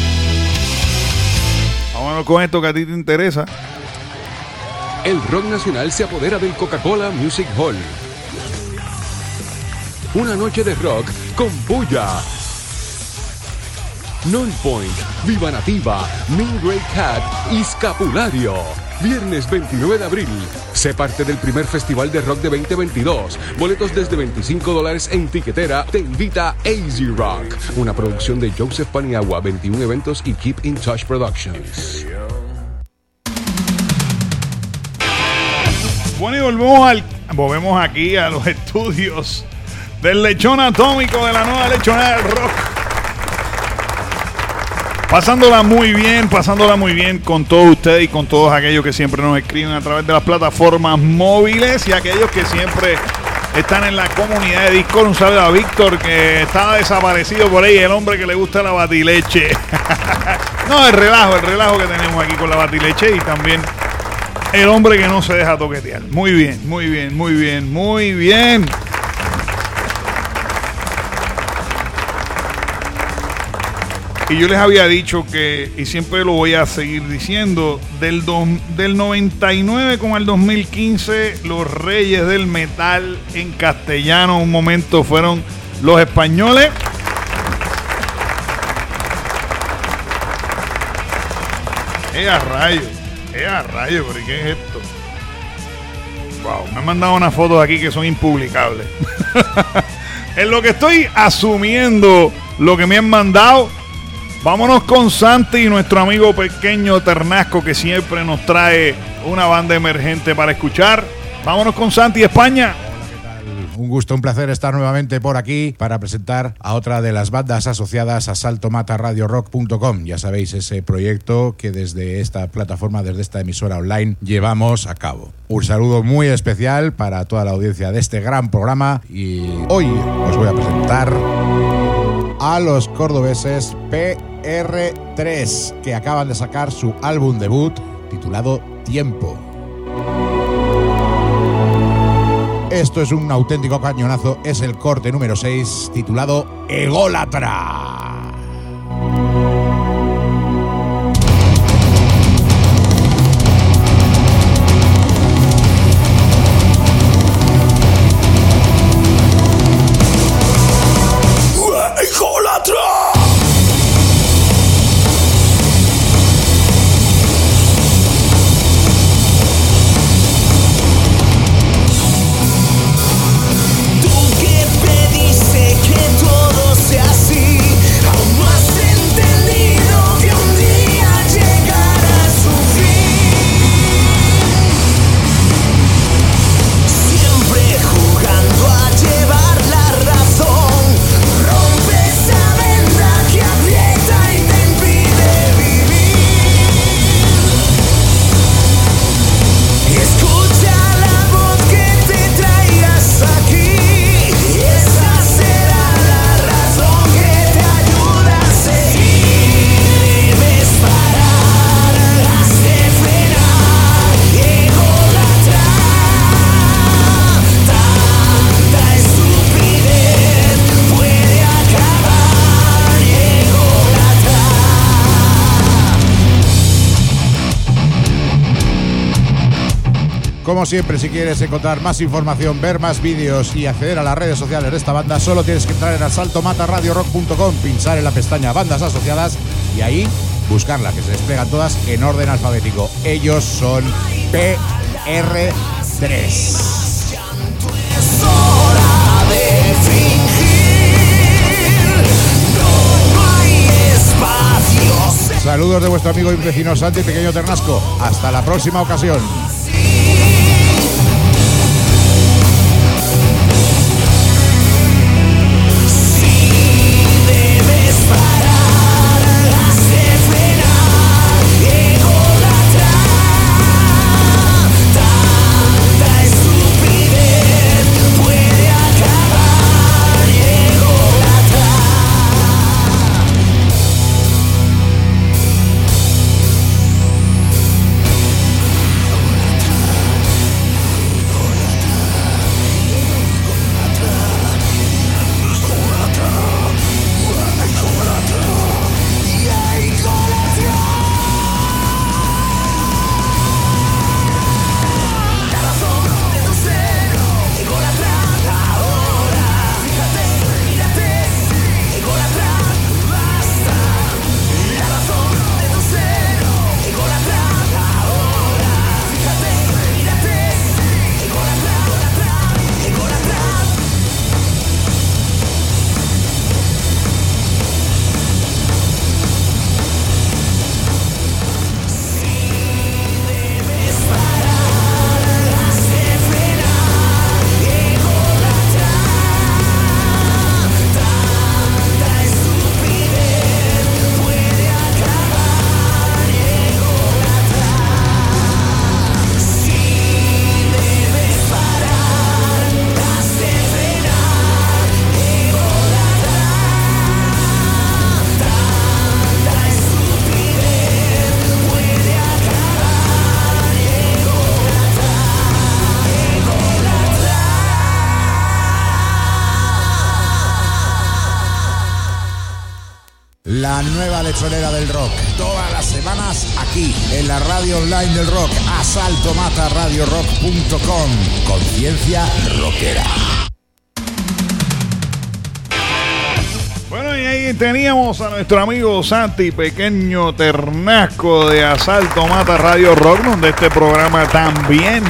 Vámonos con esto que a ti te interesa. El rock nacional se apodera del Coca-Cola Music Hall. Una noche de rock con bulla. Nonpoint, Viva Nativa, Mean Grey Cat y Scapulario. Viernes veintinueve de abril. Sé parte del primer festival de rock de veinte veintidós. Boletos desde veinticinco dólares en tiquetera. Te invita A-Z Rock. Una producción de Joseph Paniagua, veintiún Eventos y Keep in Touch Productions. Bueno, y volvemos, al, volvemos aquí a los estudios del Lechón Atómico de la nueva Lechonera del Rock. Pasándola muy bien, pasándola muy bien con todos ustedes y con todos aquellos que siempre nos escriben a través de las plataformas móviles y aquellos que siempre están en la comunidad de Discord. Un saludo a Víctor, que estaba desaparecido por ahí, el hombre que le gusta la batileche. No, el relajo, el relajo que tenemos aquí con la batileche y también el hombre que no se deja toquetear. Muy bien, muy bien, muy bien, muy bien. Y yo les había dicho que, y siempre lo voy a seguir diciendo, del, do, del noventa y nueve con el dos mil quince, los reyes del metal en castellano un momento fueron los españoles. ¡Eh, a rayo! ¡Eh, a rayo! ¿Pero qué es esto? Wow, me han mandado unas fotos aquí que son impublicables. En lo que estoy asumiendo lo que me han mandado, vámonos con Santi y nuestro amigo pequeño Ternasco, que siempre nos trae una banda emergente para escuchar. Vámonos con Santi, España. Un gusto, un placer estar nuevamente por aquí para presentar a otra de las bandas asociadas a salto mata radio rock punto com. Ya sabéis, ese proyecto que desde esta plataforma, desde esta emisora online, llevamos a cabo. Un saludo muy especial para toda la audiencia de este gran programa y hoy os voy a presentar a los cordobeses P R tres, que acaban de sacar su álbum debut titulado Tiempo. Esto es un auténtico cañonazo, es el corte número seis, titulado Ególatra. Como siempre, si quieres encontrar más información, ver más vídeos y acceder a las redes sociales de esta banda, solo tienes que entrar en salto mata radio rock punto com, pinchar en la pestaña Bandas Asociadas y ahí buscarla, que se desplegan todas en orden alfabético. Ellos son P R tres. Saludos de vuestro amigo y vecino Santi, pequeño Ternasco. Hasta la próxima ocasión. la nueva lechonera del rock. Todas las semanas aquí, en la radio online del rock, asalto mata radio rock punto com. Conciencia rockera. Bueno, y ahí teníamos a nuestro amigo Santi, pequeño ternasco de Asalto Mata Radio Rock, donde este programa también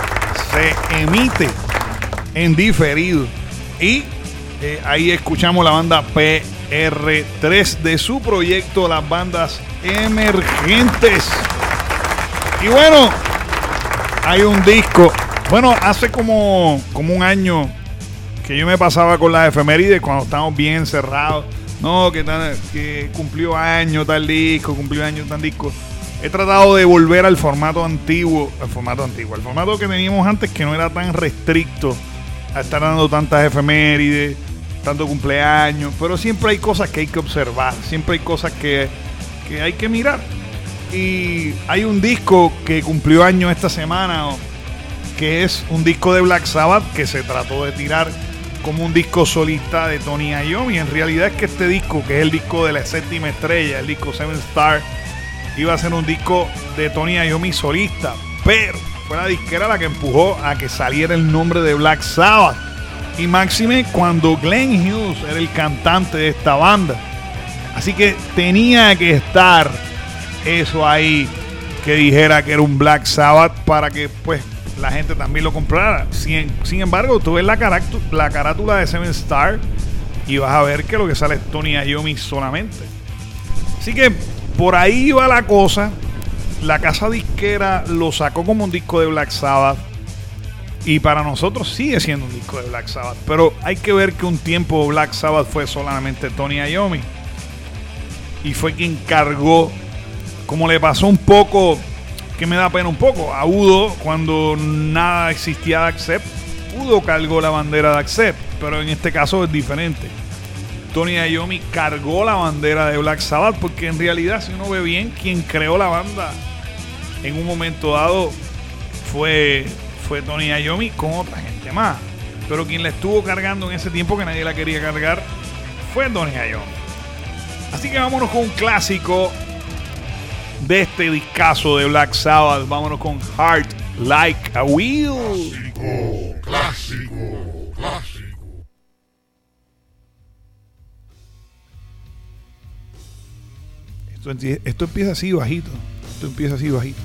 se emite en diferido. Y eh, ahí escuchamos la banda P R tres de su proyecto Las Bandas Emergentes. Y bueno, hay un disco. Bueno, hace como, como un año que yo me pasaba con las efemérides cuando estábamos bien encerrados. No, que, tal, que cumplió año tal disco, cumplió año tal disco. He tratado de volver al formato antiguo, al formato antiguo, al formato que teníamos antes, que no era tan restricto a estar dando tantas efemérides, tanto cumpleaños, pero siempre hay cosas que hay que observar, siempre hay cosas que, que hay que mirar. Y hay un disco que cumplió año esta semana, que es un disco de Black Sabbath que se trató de tirar como un disco solista de Tony Iommi. En realidad es que este disco, que es el disco de la séptima estrella, el disco Seven Star, iba a ser un disco de Tony Iommi solista, pero fue la disquera la que empujó a que saliera el nombre de Black Sabbath. Y máxime cuando Glenn Hughes era el cantante de esta banda. Así que tenía que estar eso ahí, que dijera que era un Black Sabbath, para que pues la gente también lo comprara. Sin, sin embargo, tú ves la, carátula, la carátula de Seven Star y vas a ver que lo que sale es Tony Iommi solamente. Así que por ahí va la cosa. La casa disquera lo sacó como un disco de Black Sabbath y para nosotros sigue siendo un disco de Black Sabbath, pero hay que ver que un tiempo Black Sabbath fue solamente Tony Iommi y fue quien cargó, como le pasó un poco, que me da pena un poco, a Udo cuando nada existía de Accept. Udo cargó la bandera de Accept, pero en este caso es diferente. Tony Iommi cargó la bandera de Black Sabbath, porque en realidad, si uno ve bien, quien creó la banda en un momento dado fue, fue Tony Iommi con otra gente más, pero quien la estuvo cargando en ese tiempo que nadie la quería cargar fue Tony Iommi. Así que vámonos con un clásico de este discazo de Black Sabbath. Vámonos con Heart Like a Wheel. Clásico, clásico, clásico. Esto, esto empieza así bajito. Esto empieza así bajito.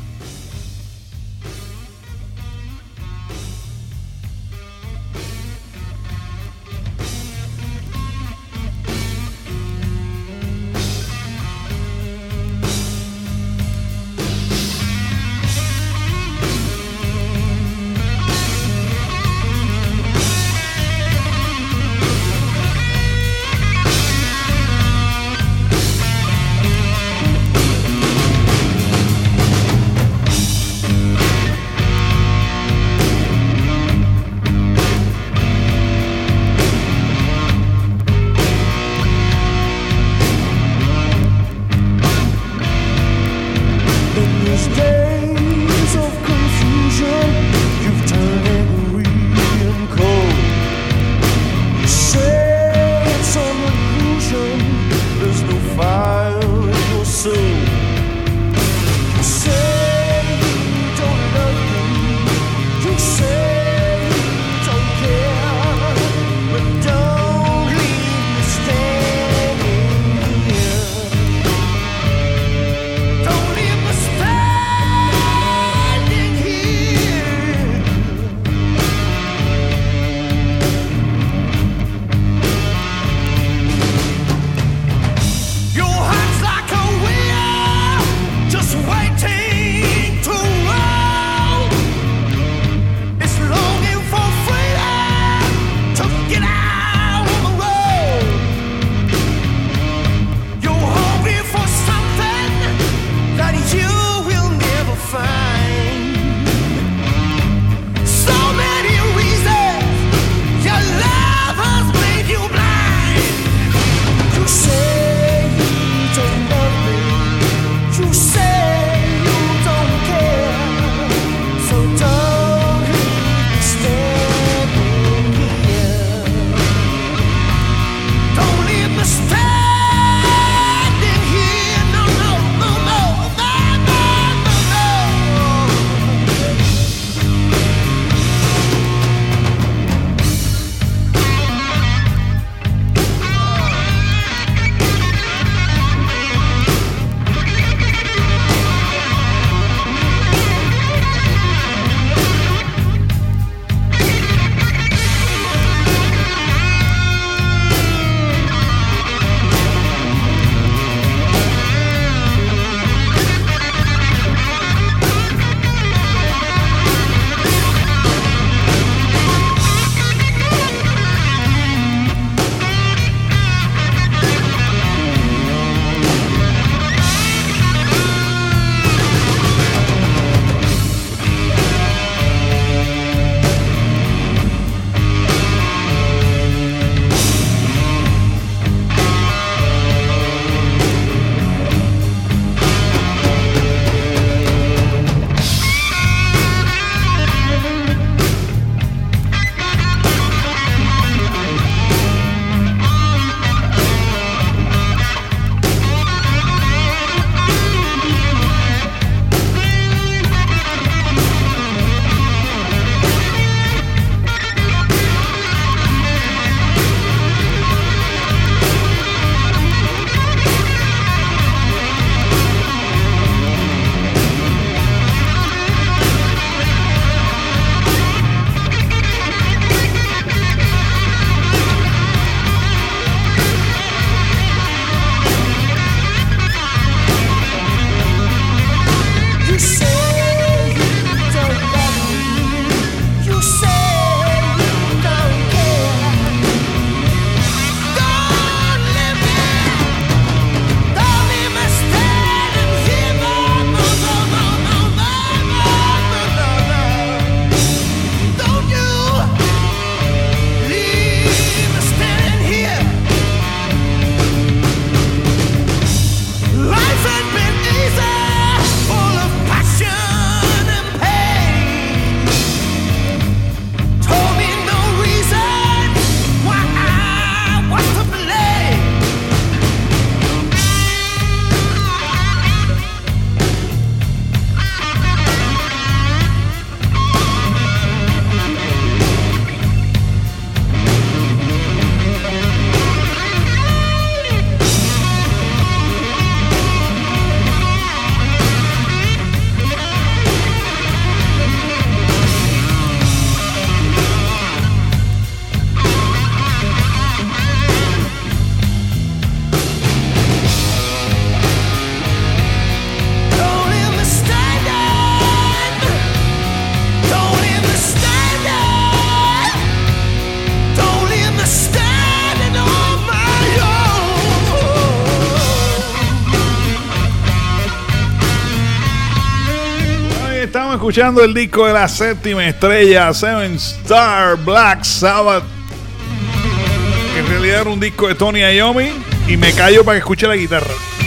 escuchando el disco de la séptima estrella, Seven Star Black Sabbath, que en realidad era un disco de Tony Iommi, y me callo para que escuche la guitarra.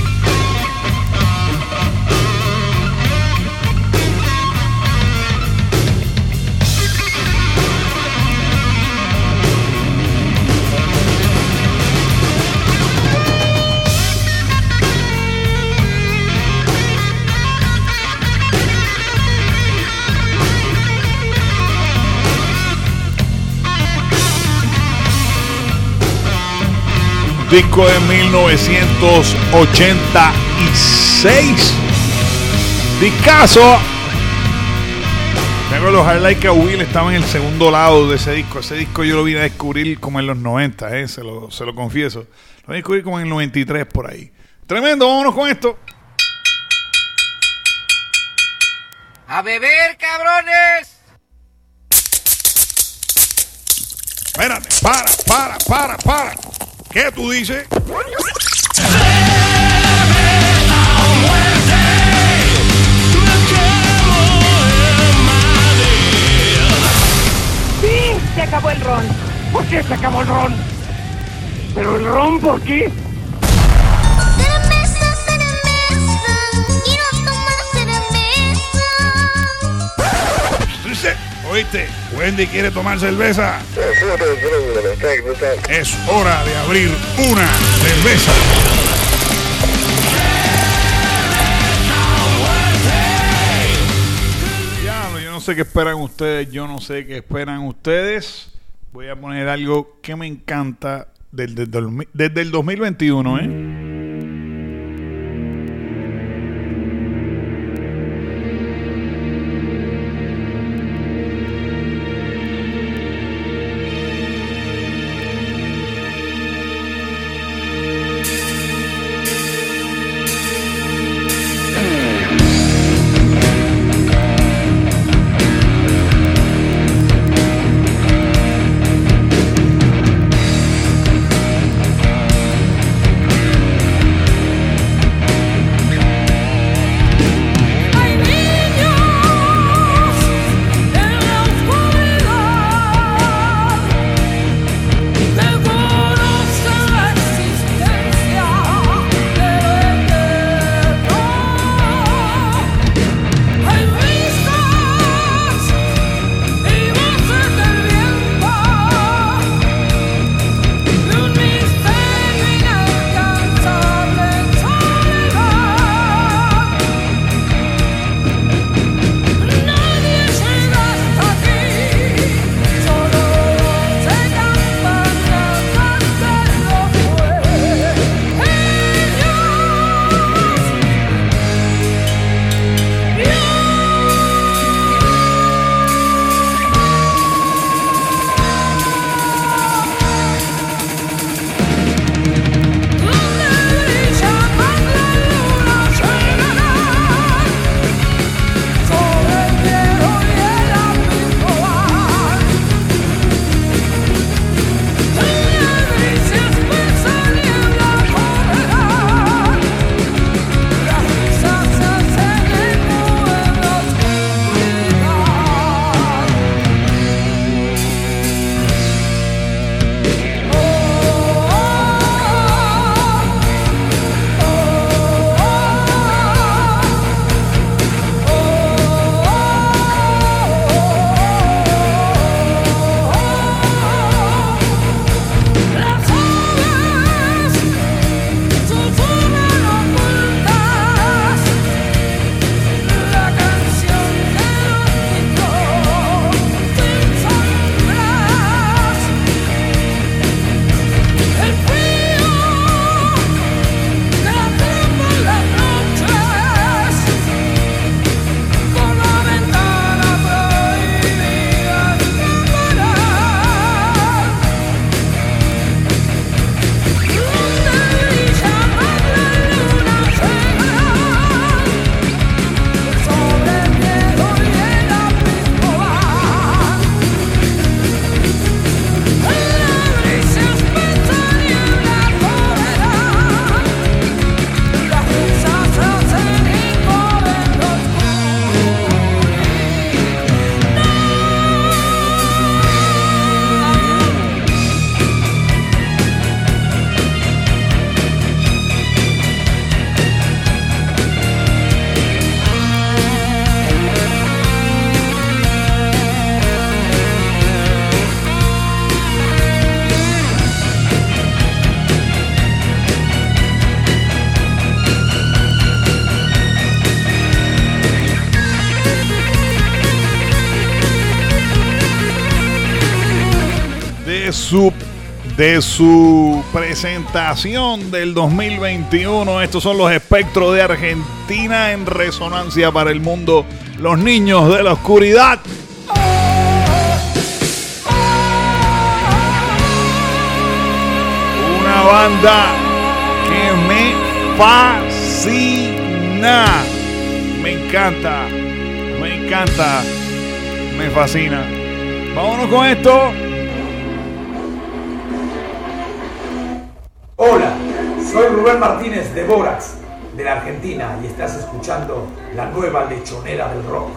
Disco de mil novecientos ochenta y seis. Discazo. Tengo los highlights que Will estaba en el segundo lado de ese disco. Ese disco yo lo vine a descubrir como en los noventa, eh, se, lo, se lo confieso. Lo vine a descubrir como en el noventa y tres por ahí. Tremendo, vámonos con esto. ¡A beber, cabrones! Espérate, para, para, para, para. ¿Qué tú dices? ¡Sí! Se acabó el ron. ¿Por qué se acabó el ron? ¿Pero el ron por qué? ¿Oíste? Wendy quiere tomar cerveza. Es hora de abrir una cerveza. Ya, yo no sé qué esperan ustedes. Yo no sé qué esperan ustedes. Voy a poner algo que me encanta desde, desde, desde el dos mil veintiuno, ¿eh? su de su presentación del dos mil veintiuno. Estos son los espectros de Argentina en resonancia para el mundo. Los niños de la oscuridad. Una banda que me fascina. Me encanta. Me encanta. Me fascina. Vámonos con esto. Hola, soy Rubén Martínez de Borax, de la Argentina, y estás escuchando la nueva lechonera del rock.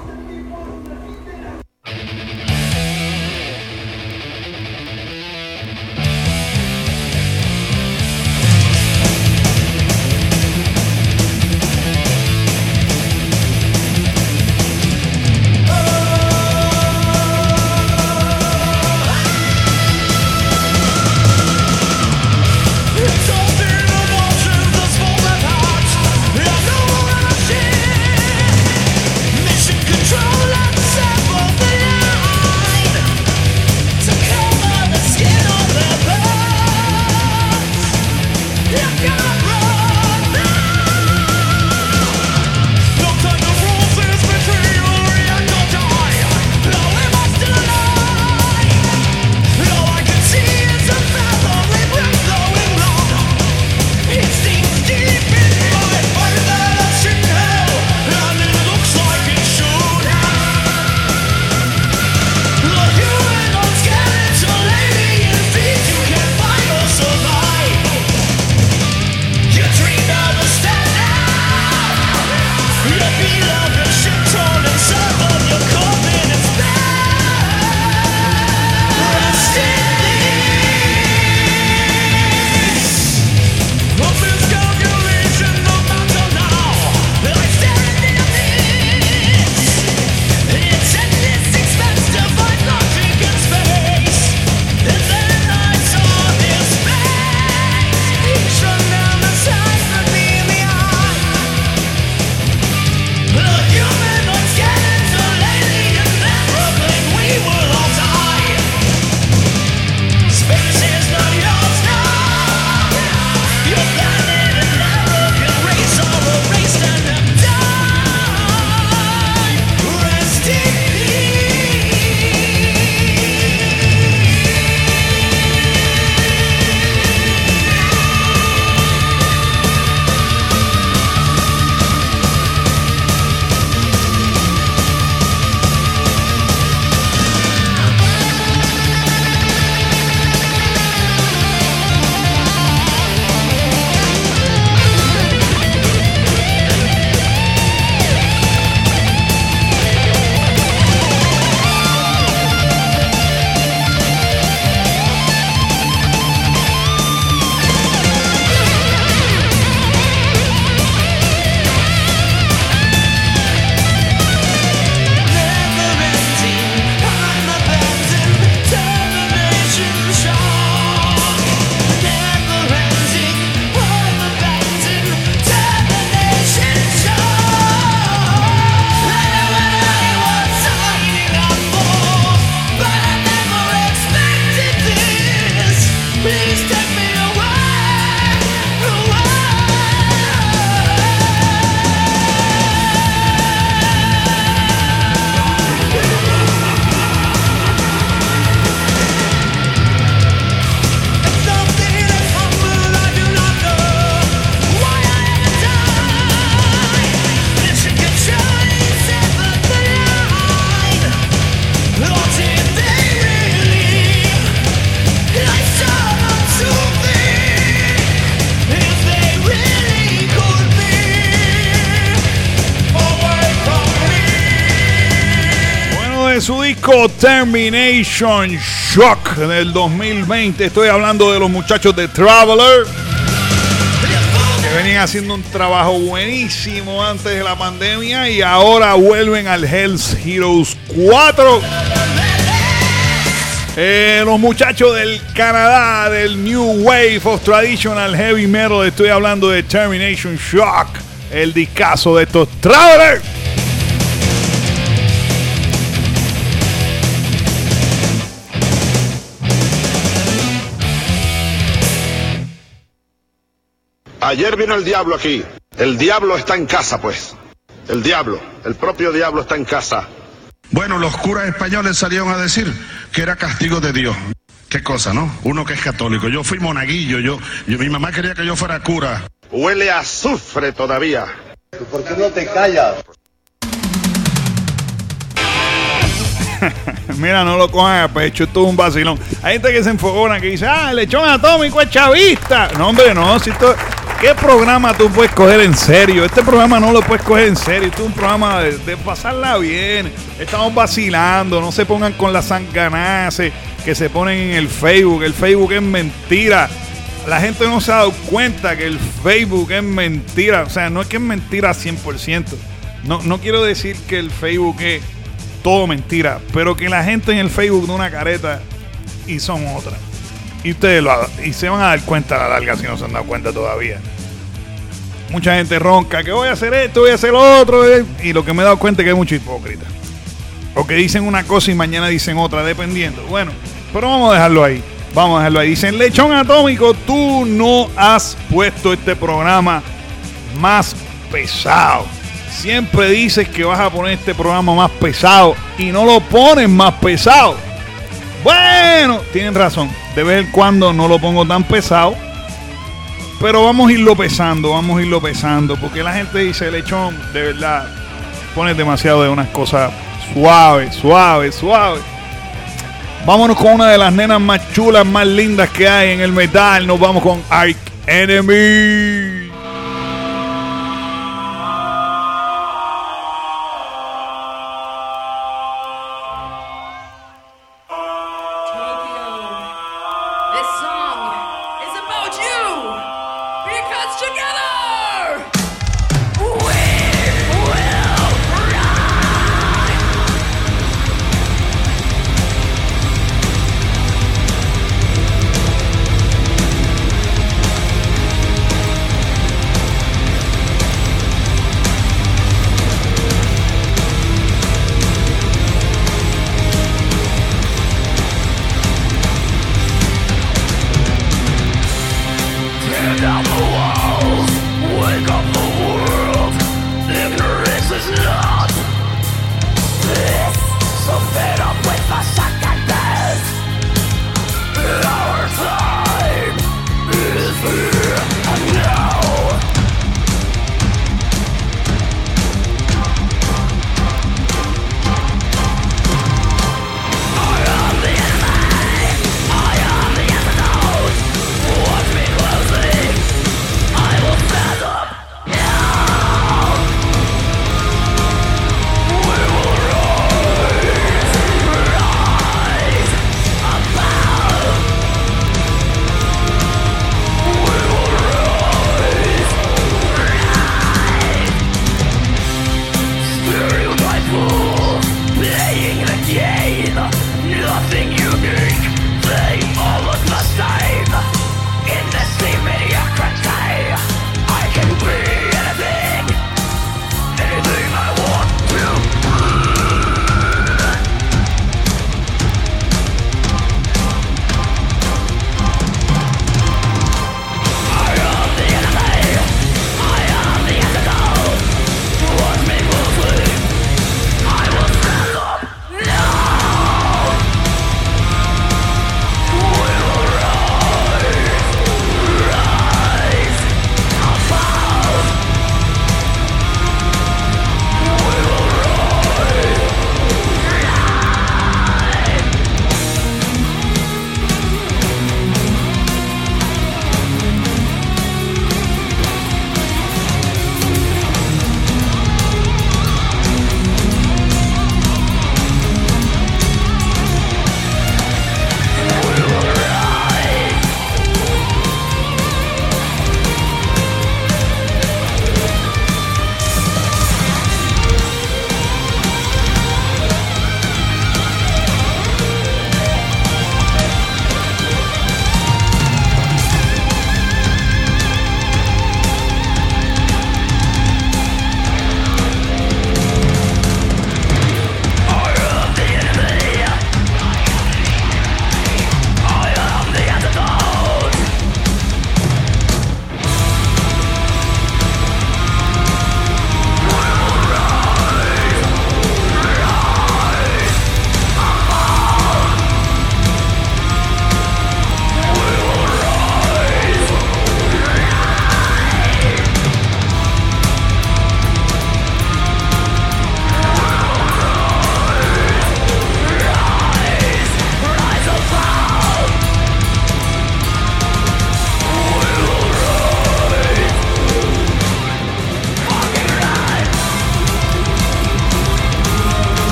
Su disco Termination Shock del dos mil veinte. Estoy hablando de los muchachos de Traveler, que venían haciendo un trabajo buenísimo antes de la pandemia y ahora vuelven al Hell's Heroes cuatro. Eh, los muchachos del Canadá, del New Wave of Traditional Heavy Metal. Estoy hablando de Termination Shock, el discazo de estos Traveler. Ayer vino el diablo aquí. El diablo está en casa, pues. El diablo, el propio diablo está en casa. Bueno, los curas españoles salieron a decir que era castigo de Dios. Qué cosa, ¿no? Uno que es católico. Yo fui monaguillo, yo, yo mi mamá quería que yo fuera cura. Huele a azufre todavía. ¿Por qué no te callas? Mira, no lo cojan a pecho, esto es un vacilón. Hay gente que se enfogona, que dice, ah, el lechón atómico es chavista. No, hombre, no, si esto, ¿qué programa tú puedes coger en serio? Este programa no lo puedes coger en serio, esto es un programa de, de pasarla bien. Estamos vacilando, no se pongan con las sanganaces que se ponen en el Facebook. El Facebook es mentira. La gente no se ha dado cuenta que el Facebook es mentira. O sea, no es que es mentira cien por ciento. No, no quiero decir que el Facebook es todo mentira, pero que la gente en el Facebook de una careta y son otras. Y ustedes lo y se van a dar cuenta a la larga si no se han dado cuenta todavía. Mucha gente ronca que voy a hacer esto, voy a hacer lo otro, eh, y lo que me he dado cuenta es que hay mucho hipócrita. O que dicen una cosa y mañana dicen otra, dependiendo. Bueno, pero vamos a dejarlo ahí. Vamos a dejarlo ahí. Dicen, lechón atómico, tú no has puesto este programa más pesado. Siempre dices que vas a poner este programa más pesado y no lo pones más pesado. Bueno, tienen razón. De vez en cuando no lo pongo tan pesado. Pero vamos a irlo pesando, vamos a irlo pesando. Porque la gente dice, lechón, de verdad, pones demasiado de unas cosas suaves, suaves, suaves. Vámonos con una de las nenas más chulas, más lindas que hay en el metal. Nos vamos con Arch Enemy.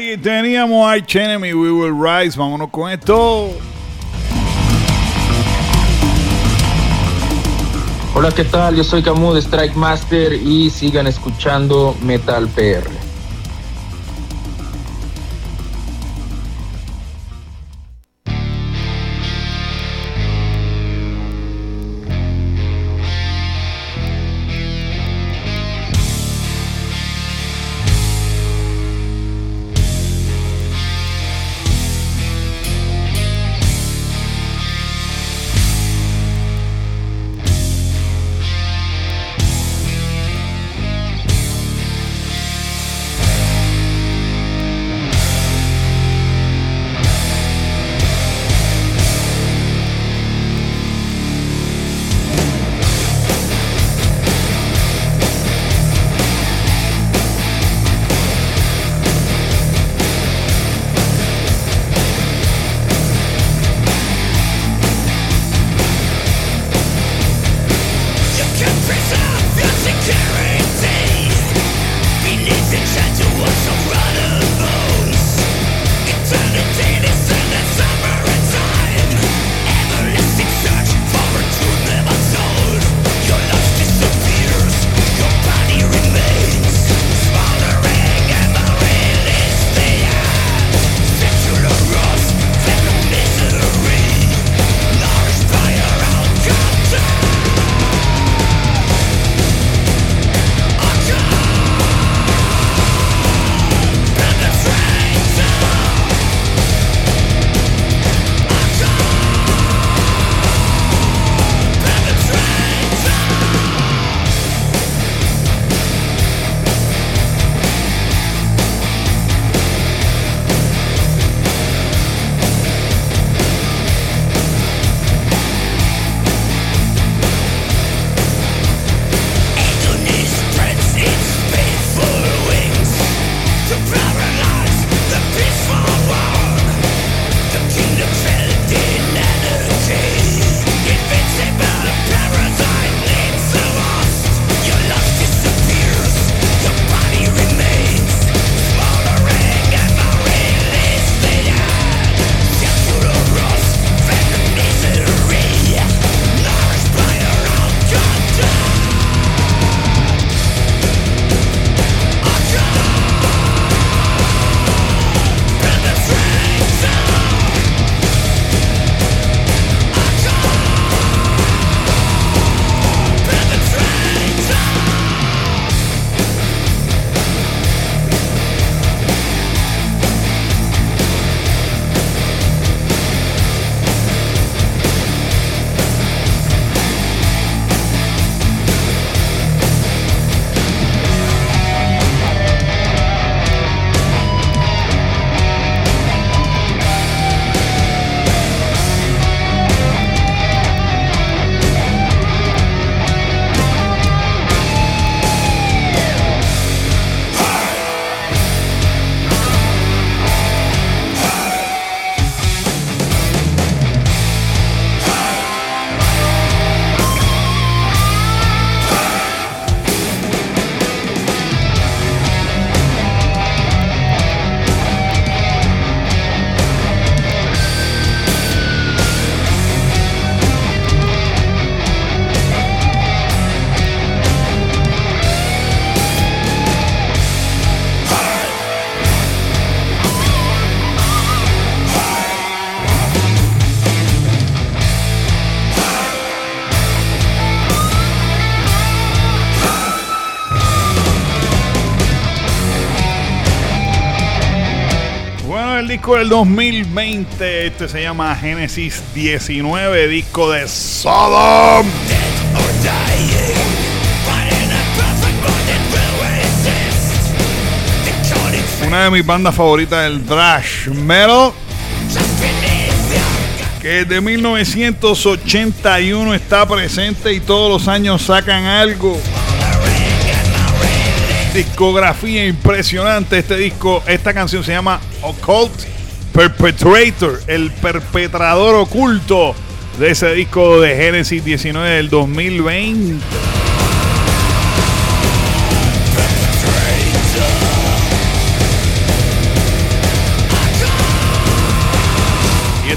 Ahí teníamos a Arch Enemy, We Will Rise. Vámonos con esto. Hola, ¿qué tal? Yo soy Camus de Strike Master y sigan escuchando Metal P R. disco del dos mil veinte. Este se llama Génesis diecinueve, disco de Sodom. Una de mis bandas favoritas del thrash metal, que desde mil novecientos ochenta y uno está presente y todos los años sacan algo. Discografía impresionante. Este disco, esta canción se llama Occult Perpetrator, el perpetrador oculto de ese disco de Génesis diecinueve del dos mil veinte.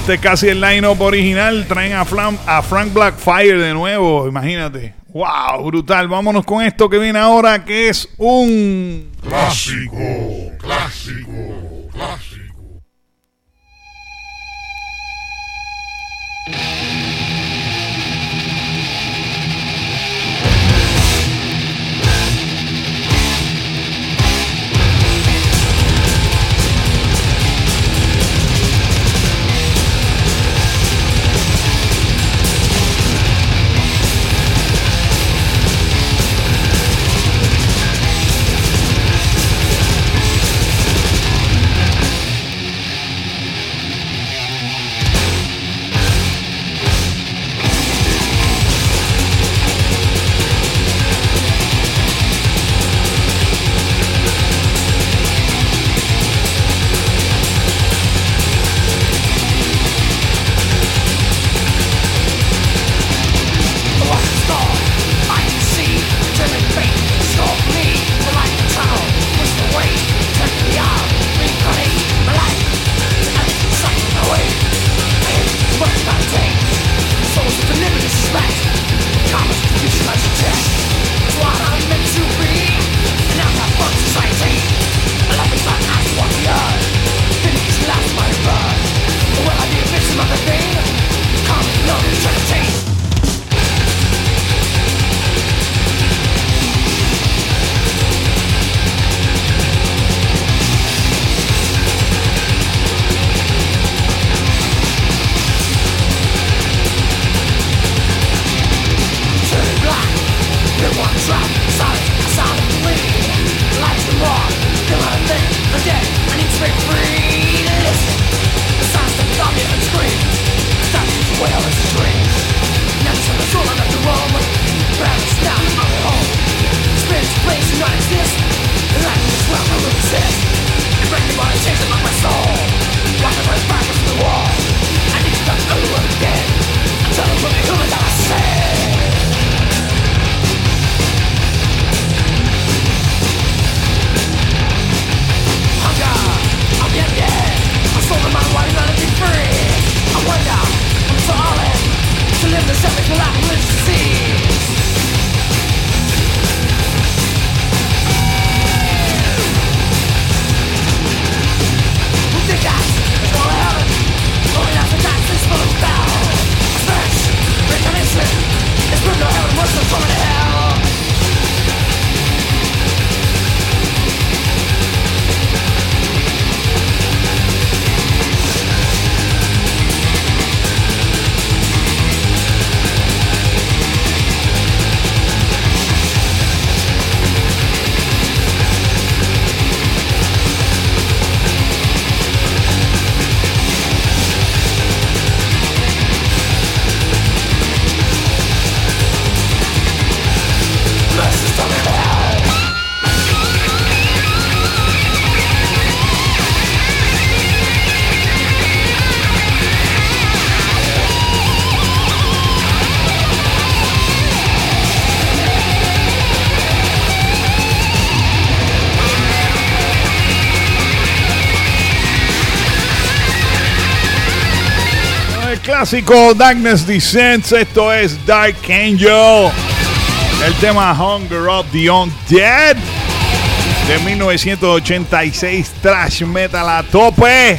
Este es casi el line-up original. Traen a, Flam, a Frank Blackfire de nuevo, imagínate. ¡Wow! Brutal. Vámonos con esto que viene ahora, que es un... Clásico, clásico, clásico. Clásico Darkness Descents, esto es Dark Angel, el tema Hunger of the Undead de mil novecientos ochenta y seis, thrash metal a tope.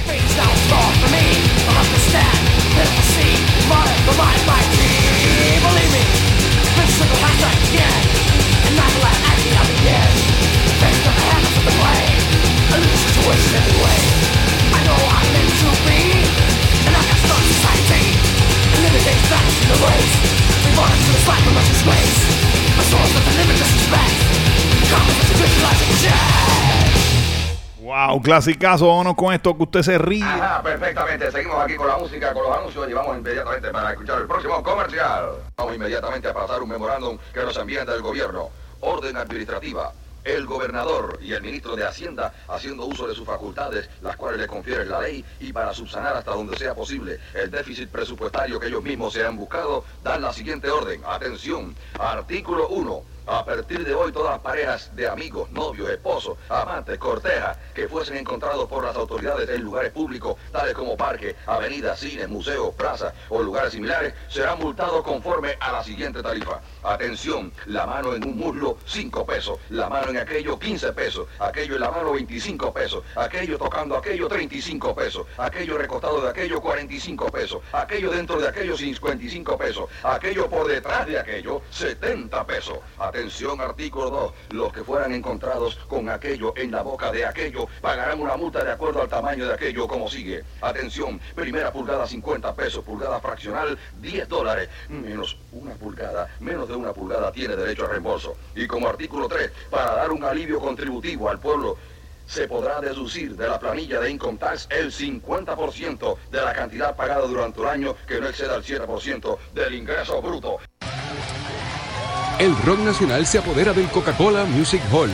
Wow, clasicazo, vámonos con esto que usted se ríe. Ajá, perfectamente, seguimos aquí con la música, con los anuncios y vamos inmediatamente para escuchar el próximo comercial. Vamos inmediatamente a pasar un memorándum que nos envían del gobierno. Orden administrativa. El gobernador y el ministro de Hacienda haciendo uso de sus facultades, las cuales le confiere la ley, y para subsanar hasta donde sea posible el déficit presupuestario que ellos mismos se han buscado, dan la siguiente orden. Atención, artículo uno. A partir de hoy, todas las parejas de amigos, novios, esposos, amantes, cortejas, que fuesen encontrados por las autoridades en lugares públicos, tales como parques, avenidas, cines, museos, plazas o lugares similares, serán multados conforme a la siguiente tarifa. Atención, la mano en un muslo, cinco pesos, la mano en aquello, quince pesos, aquello en la mano, veinticinco pesos, aquello tocando aquello, treinta y cinco pesos, aquello recostado de aquello, cuarenta y cinco pesos, aquello dentro de aquello, cincuenta y cinco pesos, aquello por detrás de aquello, setenta pesos. Atención, artículo dos, los que fueran encontrados con aquello en la boca de aquello, pagarán una multa de acuerdo al tamaño de aquello, como sigue. Atención, primera pulgada, cincuenta pesos, pulgada fraccional, diez dólares, menos una pulgada, menos de una pulgada tiene derecho a reembolso. Y como artículo tres, para dar un alivio contributivo al pueblo, se podrá deducir de la planilla de Income Tax el cincuenta por ciento de la cantidad pagada durante un año que no exceda el siete por ciento del ingreso bruto. El rock nacional se apodera del Coca-Cola Music Hall.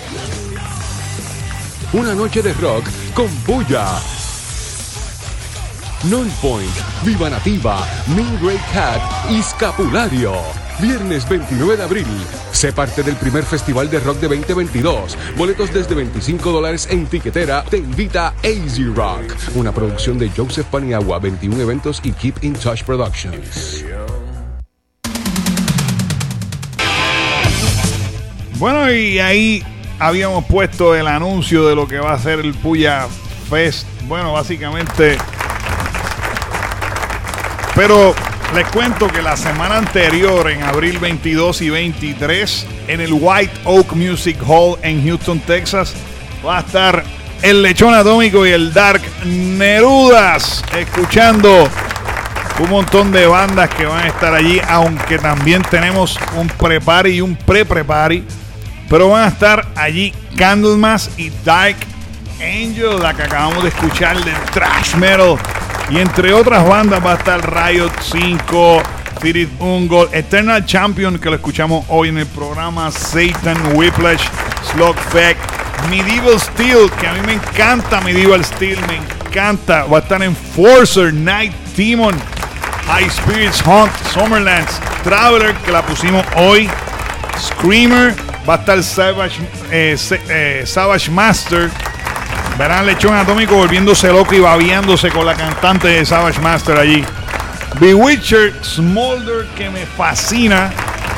Una noche de rock con bulla. Nonpoint, Viva Nativa, Mingray Cat y Scapulario. Viernes veintinueve de abril. Sé parte del primer festival de rock de veinte veintidós. Boletos desde veinticinco dólares en tiquetera. Te invita A Z Rock. Una producción de Joseph Paniagua, veintiún Eventos y Keep in Touch Productions. Bueno, y ahí habíamos puesto el anuncio de lo que va a ser el Puya Fest. Bueno, básicamente... Pero les cuento que la semana anterior, en abril veintidós y veintitrés, en el White Oak Music Hall en Houston, Texas, va a estar el Lechón Atómico y el Dark Nerudas, escuchando un montón de bandas que van a estar allí, aunque también tenemos un pre-party y un pre-pre-party. Pero van a estar allí Candlemas y Dark Angel, la que acabamos de escuchar del thrash metal. Y entre otras bandas va a estar Riot cinco, Spirit Ungol, Eternal Champion, que lo escuchamos hoy en el programa, Satan, Whiplash, Slugfest, Medieval Steel, que a mí me encanta Medieval Steel, me encanta. Va a estar Enforcer, Night Demon, High Spirits Hunt, Summerlands, Traveler, que la pusimos hoy, Screamer, va a estar Savage, eh, eh, Savage Master. Verán Lechón Atómico volviéndose loco y babeándose con la cantante de Savage Master allí. Bewitcher, Smolder, que me fascina.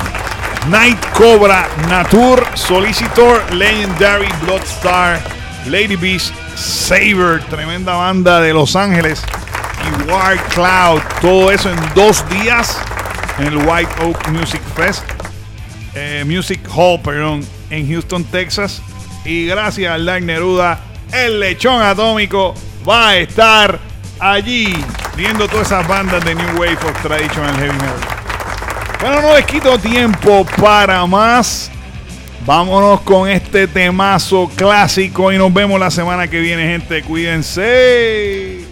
Night Cobra, Natur, Solicitor, Legendary, Bloodstar, Lady Beast, Saber, tremenda banda de Los Ángeles. Y War Cloud, todo eso en dos días en el White Oak Music Fest. Eh, Music Hall, perdón, en Houston, Texas. Y gracias al Dark Neruda, el Lechón Atómico va a estar allí viendo todas esas bandas de New Wave of Traditional Heavy Metal. Bueno, no les quito tiempo para más. Vámonos con este temazo clásico y nos vemos la semana que viene, gente. Cuídense.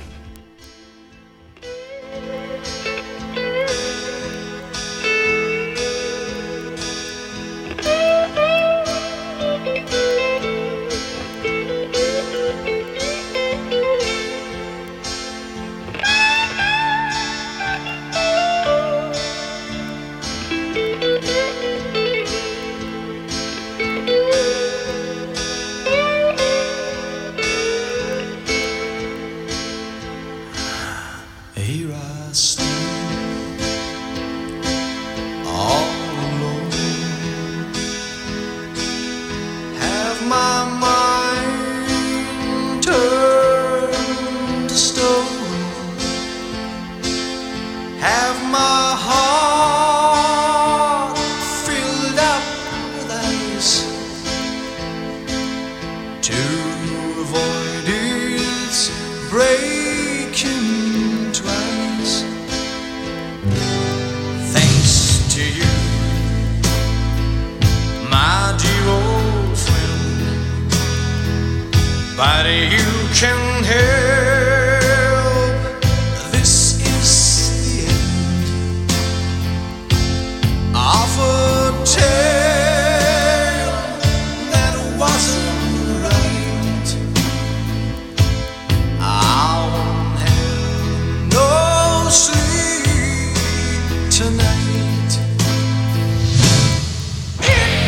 Tonight, it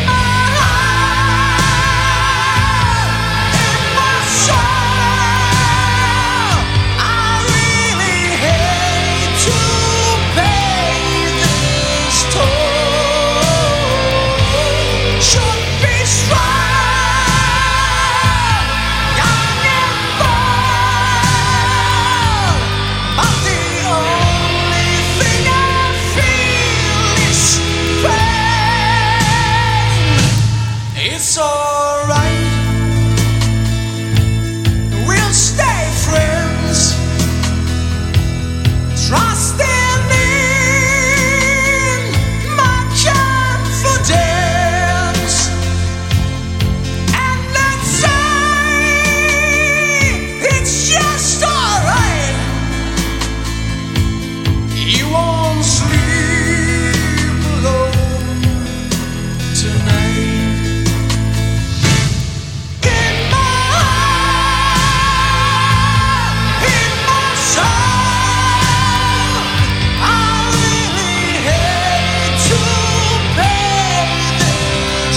It's alright. We'll stay friends. Trusting in my confidence. And let's say it's just alright. You won't sleep alone tonight. In my heart, in my soul, I really hate to pay this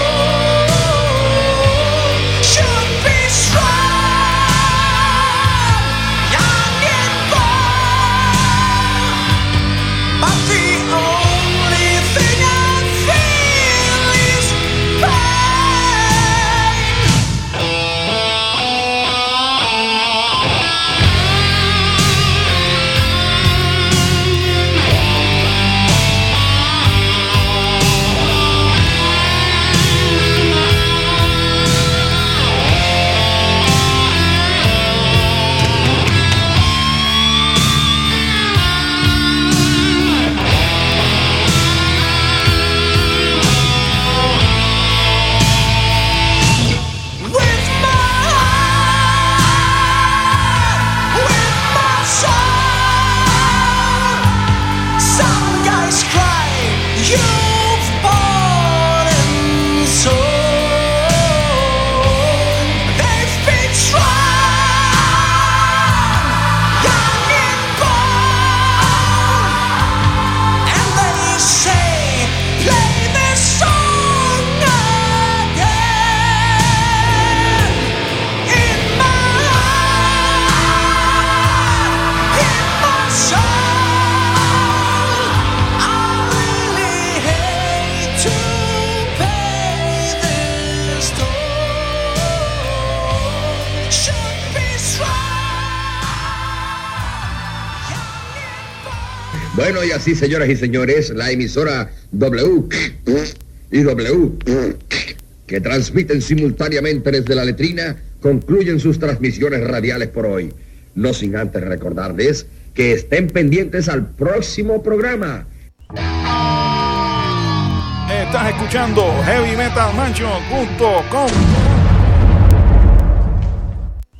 toll. Should be strong, young and bold, but the only thing I feel is with my heart, with my soul. Some guys cry, you've bought and sold. They've been strong, young and bold, and they say, play this song again. In my heart, in my soul, I really hate to pay this toll. Should be Bueno, y así, señoras y señores, la emisora W y W, que transmiten simultáneamente desde la letrina, concluyen sus transmisiones radiales por hoy. No sin antes recordarles que estén pendientes al próximo programa. Estás escuchando heavy metal mansion punto com.